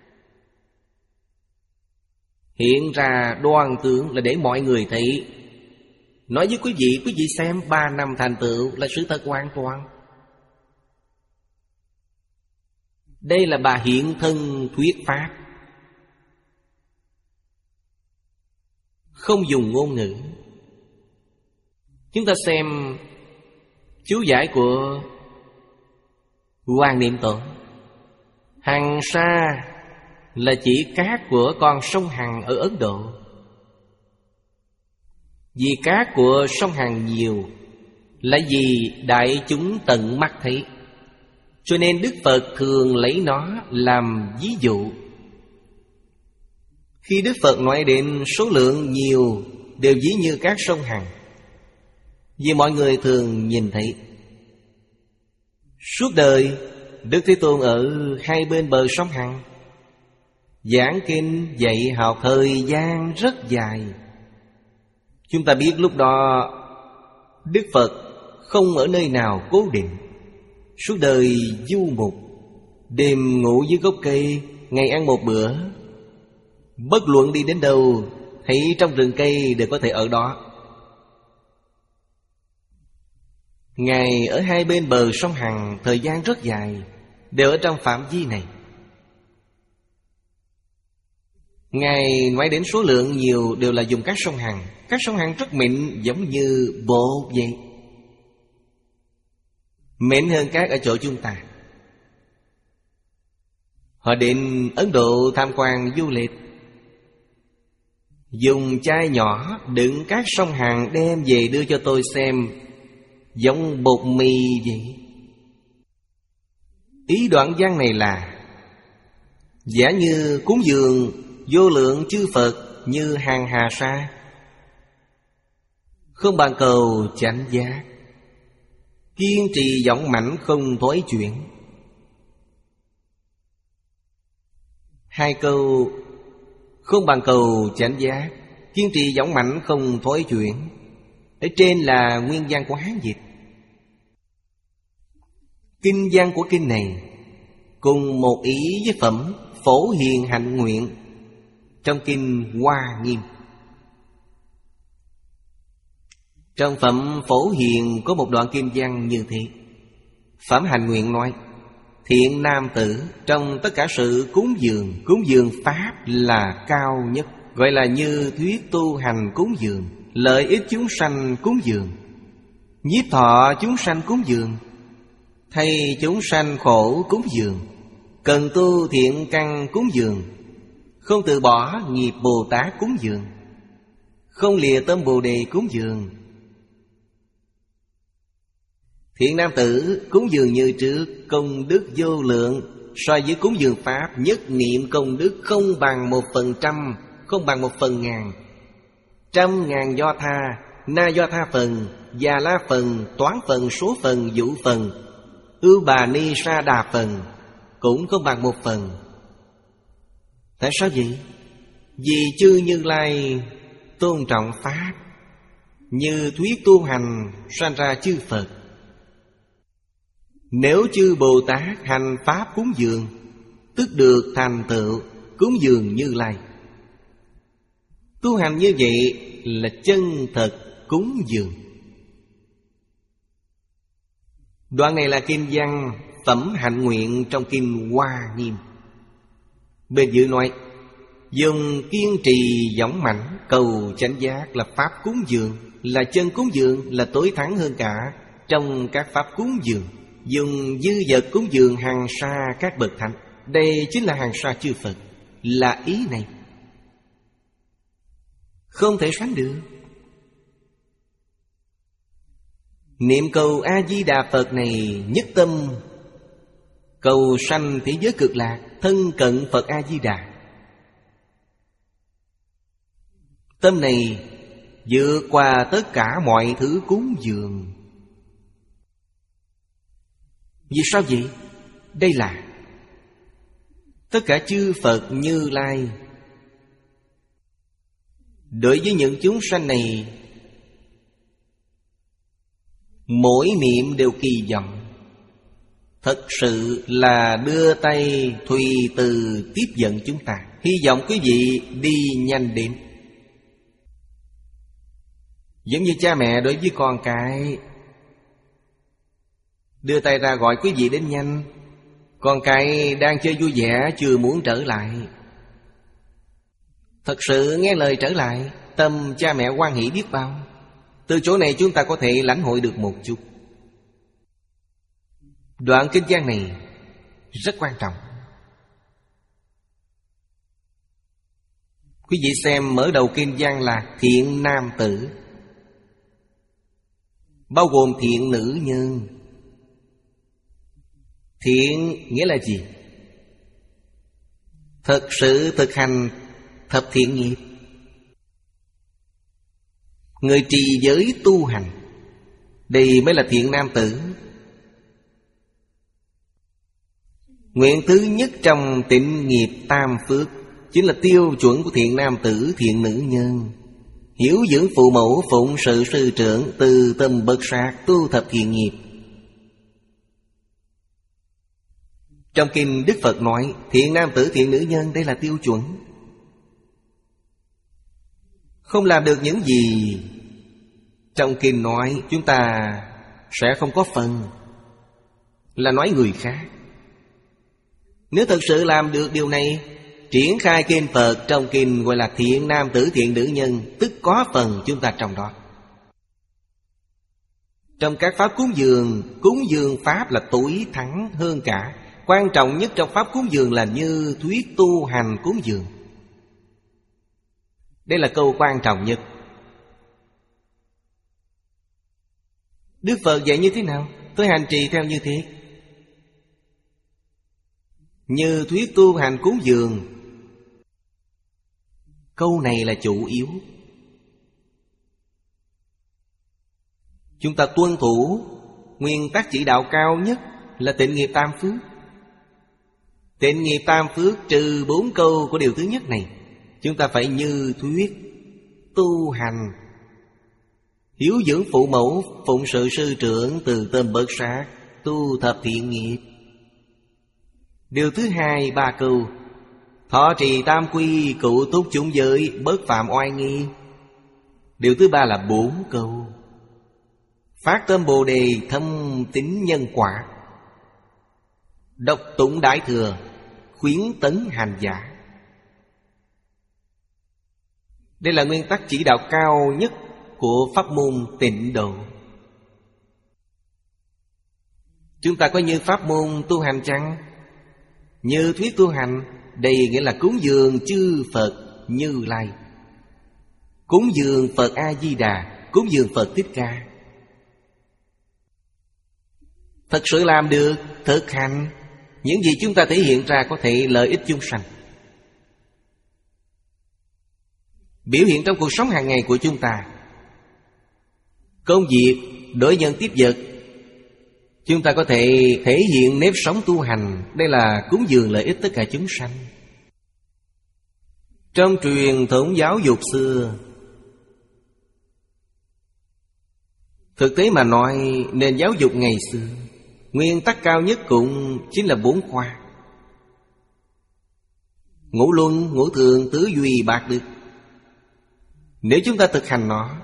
Hiện ra đoan tướng là để mọi người thấy. Nói với quý vị, quý vị xem ba năm thành tựu là sự thật hoàn toàn. Đây là bà hiện thân thuyết pháp, không dùng ngôn ngữ. Chúng ta xem chú giải của Quan Niệm Tổ. Hằng sa là chỉ cát của con sông Hằng ở Ấn Độ. Vì cát của sông Hằng nhiều là vì đại chúng tận mắt thấy, cho nên Đức Phật thường lấy nó làm ví dụ. Khi Đức Phật nói đến số lượng nhiều đều ví như các sông Hằng, vì mọi người thường nhìn thấy. Suốt đời Đức Thế Tôn ở hai bên bờ sông Hằng giảng kinh dạy học thời gian rất dài. Chúng ta biết lúc đó Đức Phật không ở nơi nào cố định, suốt đời du mục, đêm ngủ dưới gốc cây, ngày ăn một bữa. Bất luận đi đến đâu, thấy trong rừng cây đều có thể ở đó. Ngài ở hai bên bờ sông Hằng thời gian rất dài, đều ở trong phạm vi này. Ngài nói đến số lượng nhiều đều là dùng các sông Hằng. Các sông Hằng rất mịn, giống như bột vậy, mịn hơn các ở chỗ chúng ta. Họ đến Ấn Độ tham quan du lịch, dùng chai nhỏ đựng các sông Hằng đem về đưa cho tôi xem, giống bột mì vậy. Ý đoạn văn này là giả như cúng dường vô lượng chư Phật như hàng hà sa, không bàn cầu chánh giác, kiên trì dõng mãnh không thối chuyển. Hai câu không bàn cầu chánh giác, kiên trì dõng mãnh không thối chuyển, ở trên là nguyên văn của Hán dịch. Kinh văn của kinh này cùng một ý với phẩm Phổ Hiền Hạnh Nguyện trong kinh Hoa Nghiêm. Trong phẩm Phổ Hiền có một đoạn kim văn như thế. Phẩm Hạnh Nguyện nói: thiện nam tử trong tất cả sự cúng dường, cúng dường pháp là cao nhất, gọi là như thuyết tu hành cúng dường, lợi ích chúng sanh cúng dường, nhiếp thọ chúng sanh cúng dường, thay chúng sanh khổ cúng dường, cần tu thiện căn cúng dường, không từ bỏ nghiệp Bồ Tát cúng dường, không lìa tâm Bồ Đề cúng dường. Thiện nam tử cúng dường như trước, công đức vô lượng, so với cúng dường pháp nhất niệm công đức không bằng một phần trăm, không bằng một phần ngàn. Trăm ngàn do tha, na do tha phần, già la phần, toán phần, số phần, vũ phần, ưu bà ni sa đà phần cũng không bằng một phần. Tại sao vậy? Vì chư Như Lai tôn trọng Pháp, như thuyết tu hành sanh ra chư Phật. Nếu chư Bồ Tát hành Pháp cúng dường, tức được thành tựu cúng dường Như Lai. Tu hành như vậy là chân thật cúng dường. Đoạn này là kinh văn Phẩm Hạnh Nguyện trong kinh Hoa Nghiêm. Bên dưới nói: dùng kiên trì dõng mãnh cầu chánh giác là pháp cúng dường, là chân cúng dường, là tối thắng hơn cả trong các pháp cúng dường. Dùng dư vật cúng dường hàng xa các bậc thánh, đây chính là hàng xa chư Phật, là ý này. Không thể sánh được. Niệm cầu A-di-đà Phật này nhất tâm cầu sanh thế giới cực lạc, thân cận Phật A-di-đà. Tâm này vượt qua tất cả mọi thứ cúng dường. Vì sao vậy? Đây là tất cả chư Phật Như Lai đối với những chúng sanh này, mỗi niệm đều kỳ vọng, thật sự là đưa tay tùy từ tiếp dẫn chúng ta. Hy vọng quý vị đi nhanh đến. Giống như cha mẹ đối với con cái, đưa tay ra gọi quý vị đến nhanh. Con cái đang chơi vui vẻ, chưa muốn trở lại, thật sự nghe lời trở lại, tâm cha mẹ hoan hỷ biết bao. Từ chỗ này chúng ta có thể lãnh hội được một chút. Đoạn kinh văn này rất quan trọng. Quý vị xem mở đầu kinh văn là thiện nam tử, bao gồm thiện nữ nhân. Thiện nghĩa là gì? Thật sự thực hành thập thiện nghiệp, người trì giới tu hành, đây mới là thiện nam tử. Nguyện thứ nhất trong tịnh nghiệp tam phước chính là tiêu chuẩn của thiện nam tử, thiện nữ nhân. Hiếu dưỡng phụ mẫu, phụng sự sư trưởng, từ tâm bất sát, tu thập thiện nghiệp. Trong kinh Đức Phật nói thiện nam tử, thiện nữ nhân, đây là tiêu chuẩn. Không làm được những gì trong kinh nói, chúng ta sẽ không có phần, là nói người khác. Nếu thật sự làm được điều này, triển khai kinh Phật trong kinh gọi là thiện nam tử, thiện nữ nhân, tức có phần chúng ta trong đó. Trong các pháp cúng dường, cúng dường pháp là tối thắng hơn cả. Quan trọng nhất trong pháp cúng dường là như thuyết tu hành cúng dường. Đây là câu quan trọng nhất. Đức Phật dạy như thế nào? Tôi hành trì theo như thế. Như thuyết tu hành cúng dường, câu này là chủ yếu. Chúng ta tuân thủ nguyên tắc chỉ đạo cao nhất là tịnh nghiệp tam phước. Tịnh nghiệp tam phước trừ bốn câu của điều thứ nhất này, chúng ta phải như thuyết tu hành, hiếu dưỡng phụ mẫu, phụng sự sư trưởng, từ tâm bất sát, tu thập thiện nghiệp. Điều thứ hai ba câu: thọ trì tam quy, cụ túc chúng giới, bất phạm oai nghi. Điều thứ ba là bốn câu: phát tâm Bồ Đề, thâm tín nhân quả, đọc tụng Đại Thừa, khuyến tấn hành giả. Đây là nguyên tắc chỉ đạo cao nhất của pháp môn Tịnh Độ. Chúng ta có như pháp môn tu hành chăng? Như thuyết tu hành, đây nghĩa là cúng dường chư Phật Như Lai, cúng dường Phật A-di-đà, cúng dường Phật Thích Ca. Thật sự làm được, thực hành, những gì chúng ta thể hiện ra có thể lợi ích chúng sanh. biểu hiện trong cuộc sống hàng ngày của chúng ta. Công việc, đối nhân tiếp vật, chúng ta có thể thể hiện nếp sống tu hành. Đây là cúng dường lợi ích tất cả chúng sanh. Trong truyền thống giáo dục xưa, thực tế mà nói, nền giáo dục ngày xưa, nguyên tắc cao nhất cũng chính là bốn khoa: ngũ luân, ngũ thường, tứ duy, bạc đức. Nếu chúng ta thực hành nó,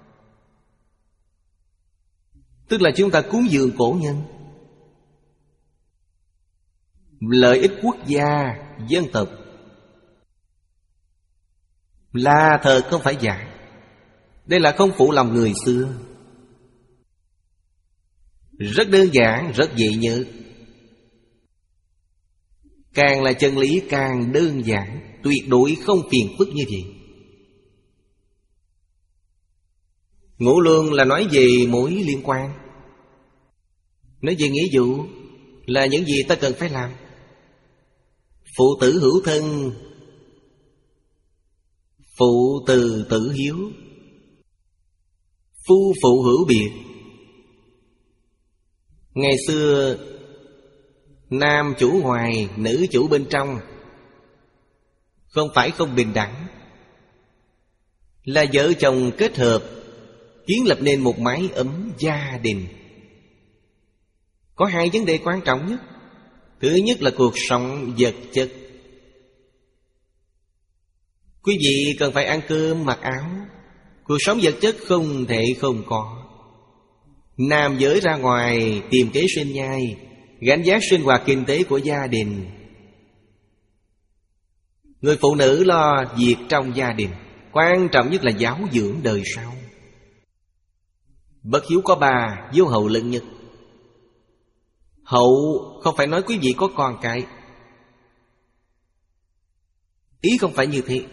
tức là chúng ta cúng dường cổ nhân, lợi ích quốc gia, dân tộc, là thật không phải giả. Đây là không phụ lòng người xưa. Rất đơn giản, rất dễ nhớ. Càng là chân lý càng đơn giản, tuyệt đối không phiền phức như vậy. Ngũ luân là nói về mối liên quan, nói về nghĩa vụ, là những gì ta cần phải làm. Phụ tử hữu thân, phụ từ tử hiếu, phu phụ hữu biệt. Ngày xưa nam chủ ngoài, nữ chủ bên trong, không phải không bình đẳng, là vợ chồng kết hợp kiến lập nên một mái ấm gia đình. Có hai vấn đề quan trọng nhất. Thứ nhất là cuộc sống vật chất. Quý vị cần phải ăn cơm mặc áo. Cuộc sống vật chất không thể không có. Nam giới ra ngoài tìm kế sinh nhai, gánh vác sinh hoạt kinh tế của gia đình. Người phụ nữ lo việc trong gia đình. Quan trọng nhất là giáo dưỡng đời sau. Bất hiếu có ba, vô hậu lận nhất. Hậu không phải nói quý vị có con cái, ý không phải như thế.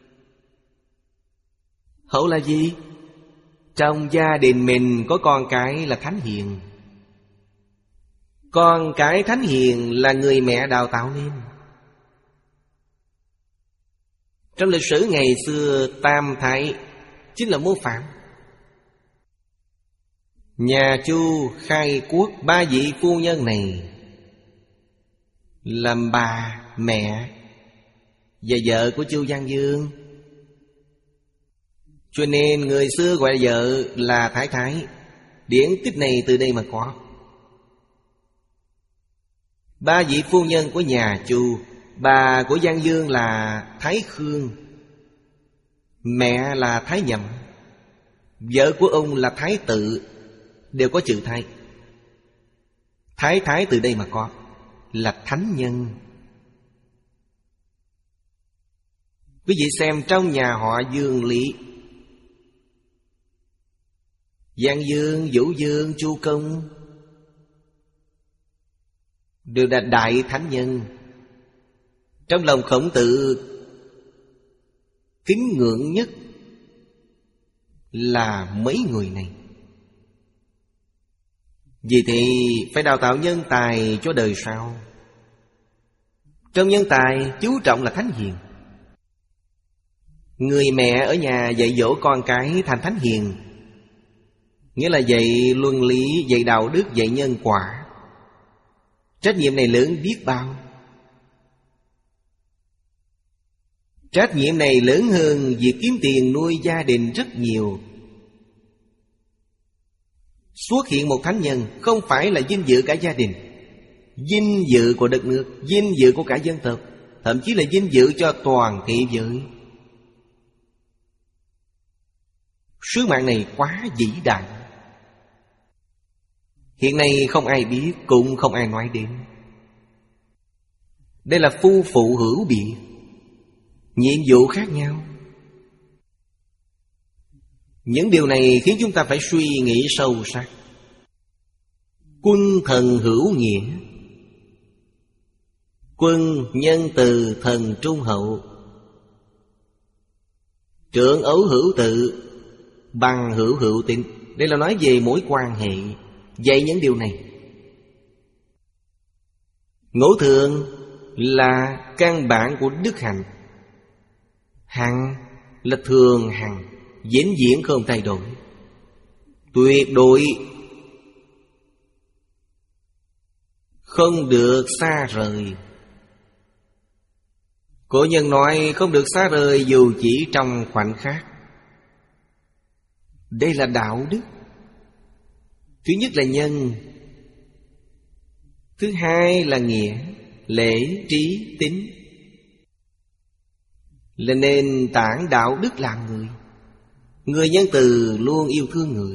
Hậu là gì? Trong gia đình mình có con cái là thánh hiền. Con cái thánh hiền là người mẹ đào tạo nên. Trong lịch sử ngày xưa, Tam Thái chính là mô phạm. Nhà Chu khai quốc, ba vị phu nhân này làm bà, mẹ và vợ của Chu Văn Dương. Cho nên người xưa gọi vợ là Thái Thái. Điển tích này từ đây mà có. Ba vị phu nhân của nhà Chu, bà của Văn Dương là Thái Khương, mẹ là Thái Nhậm, vợ của ông là Thái Tự, đều có chữ Thái. Thái Thái từ đây mà có, là thánh nhân. Quý vị xem trong nhà họ Dương Lý, Văn Dương, Vũ Dương, Chu Công đều là đại thánh nhân. Trong lòng Khổng Tử kính ngưỡng nhất là mấy người này. Vì thế phải đào tạo nhân tài cho đời sau. Trong nhân tài chú trọng là thánh hiền. Người mẹ ở nhà dạy dỗ con cái thành thánh hiền, nghĩa là dạy luân lý, dạy đạo đức, dạy nhân quả. Trách nhiệm này lớn biết bao. Trách nhiệm này lớn hơn việc kiếm tiền nuôi gia đình rất nhiều. Xuất hiện một thánh nhân không phải là vinh dự cả gia đình, vinh dự của đất nước, vinh dự của cả dân tộc, thậm chí là vinh dự cho toàn thế giới. Sứ mạng này quá vĩ đại. Hiện nay không ai biết, cũng không ai nói đến. Đây là phu phụ hữu biệt, nhiệm vụ khác nhau. Những điều này khiến chúng ta phải suy nghĩ sâu sắc. Quân thần hữu nghĩa. Quân nhân từ, thần trung hậu. Trưởng ấu hữu tự, bằng hữu hữu tín. Đây là nói về mối quan hệ, dạy những điều này. Ngũ thường là căn bản của đức hạnh. Hằng là thường hằng, vĩnh viễn không thay đổi, tuyệt đối không được xa rời. Cổ nhân nói không được xa rời dù chỉ trong khoảnh khắc. Đây là đạo đức. Thứ nhất là nhân, thứ hai là nghĩa, lễ, trí, tín, là nền tảng đạo đức làm người. Người nhân từ luôn yêu thương người.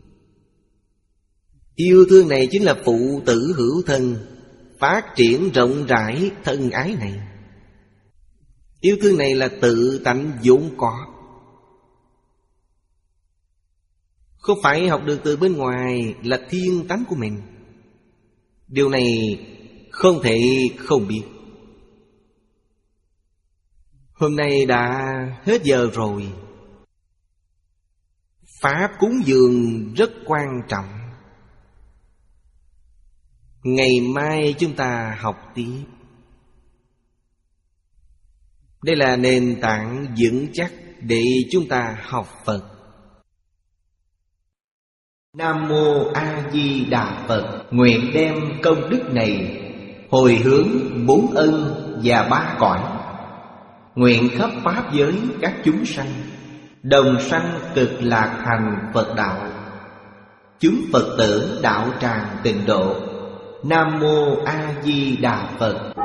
Yêu thương này chính là phụ tử hữu thân, phát triển rộng rãi thân ái này. Yêu thương này là tự tánh vốn có, không phải học được từ bên ngoài, là thiên tánh của mình. Điều này không thể không biết. Hôm nay đã hết giờ rồi. Pháp cúng dường rất quan trọng. Ngày mai chúng ta học tiếp. Đây là nền tảng vững chắc để chúng ta học Phật. Nam Mô A Di Đà Phật. Nguyện đem công đức này hồi hướng bốn ân và ba cõi, nguyện khắp pháp giới các chúng sanh đồng sanh cực lạc thành Phật đạo, chúng Phật tử đạo tràng tịnh độ. Nam Mô A Di Đà Phật.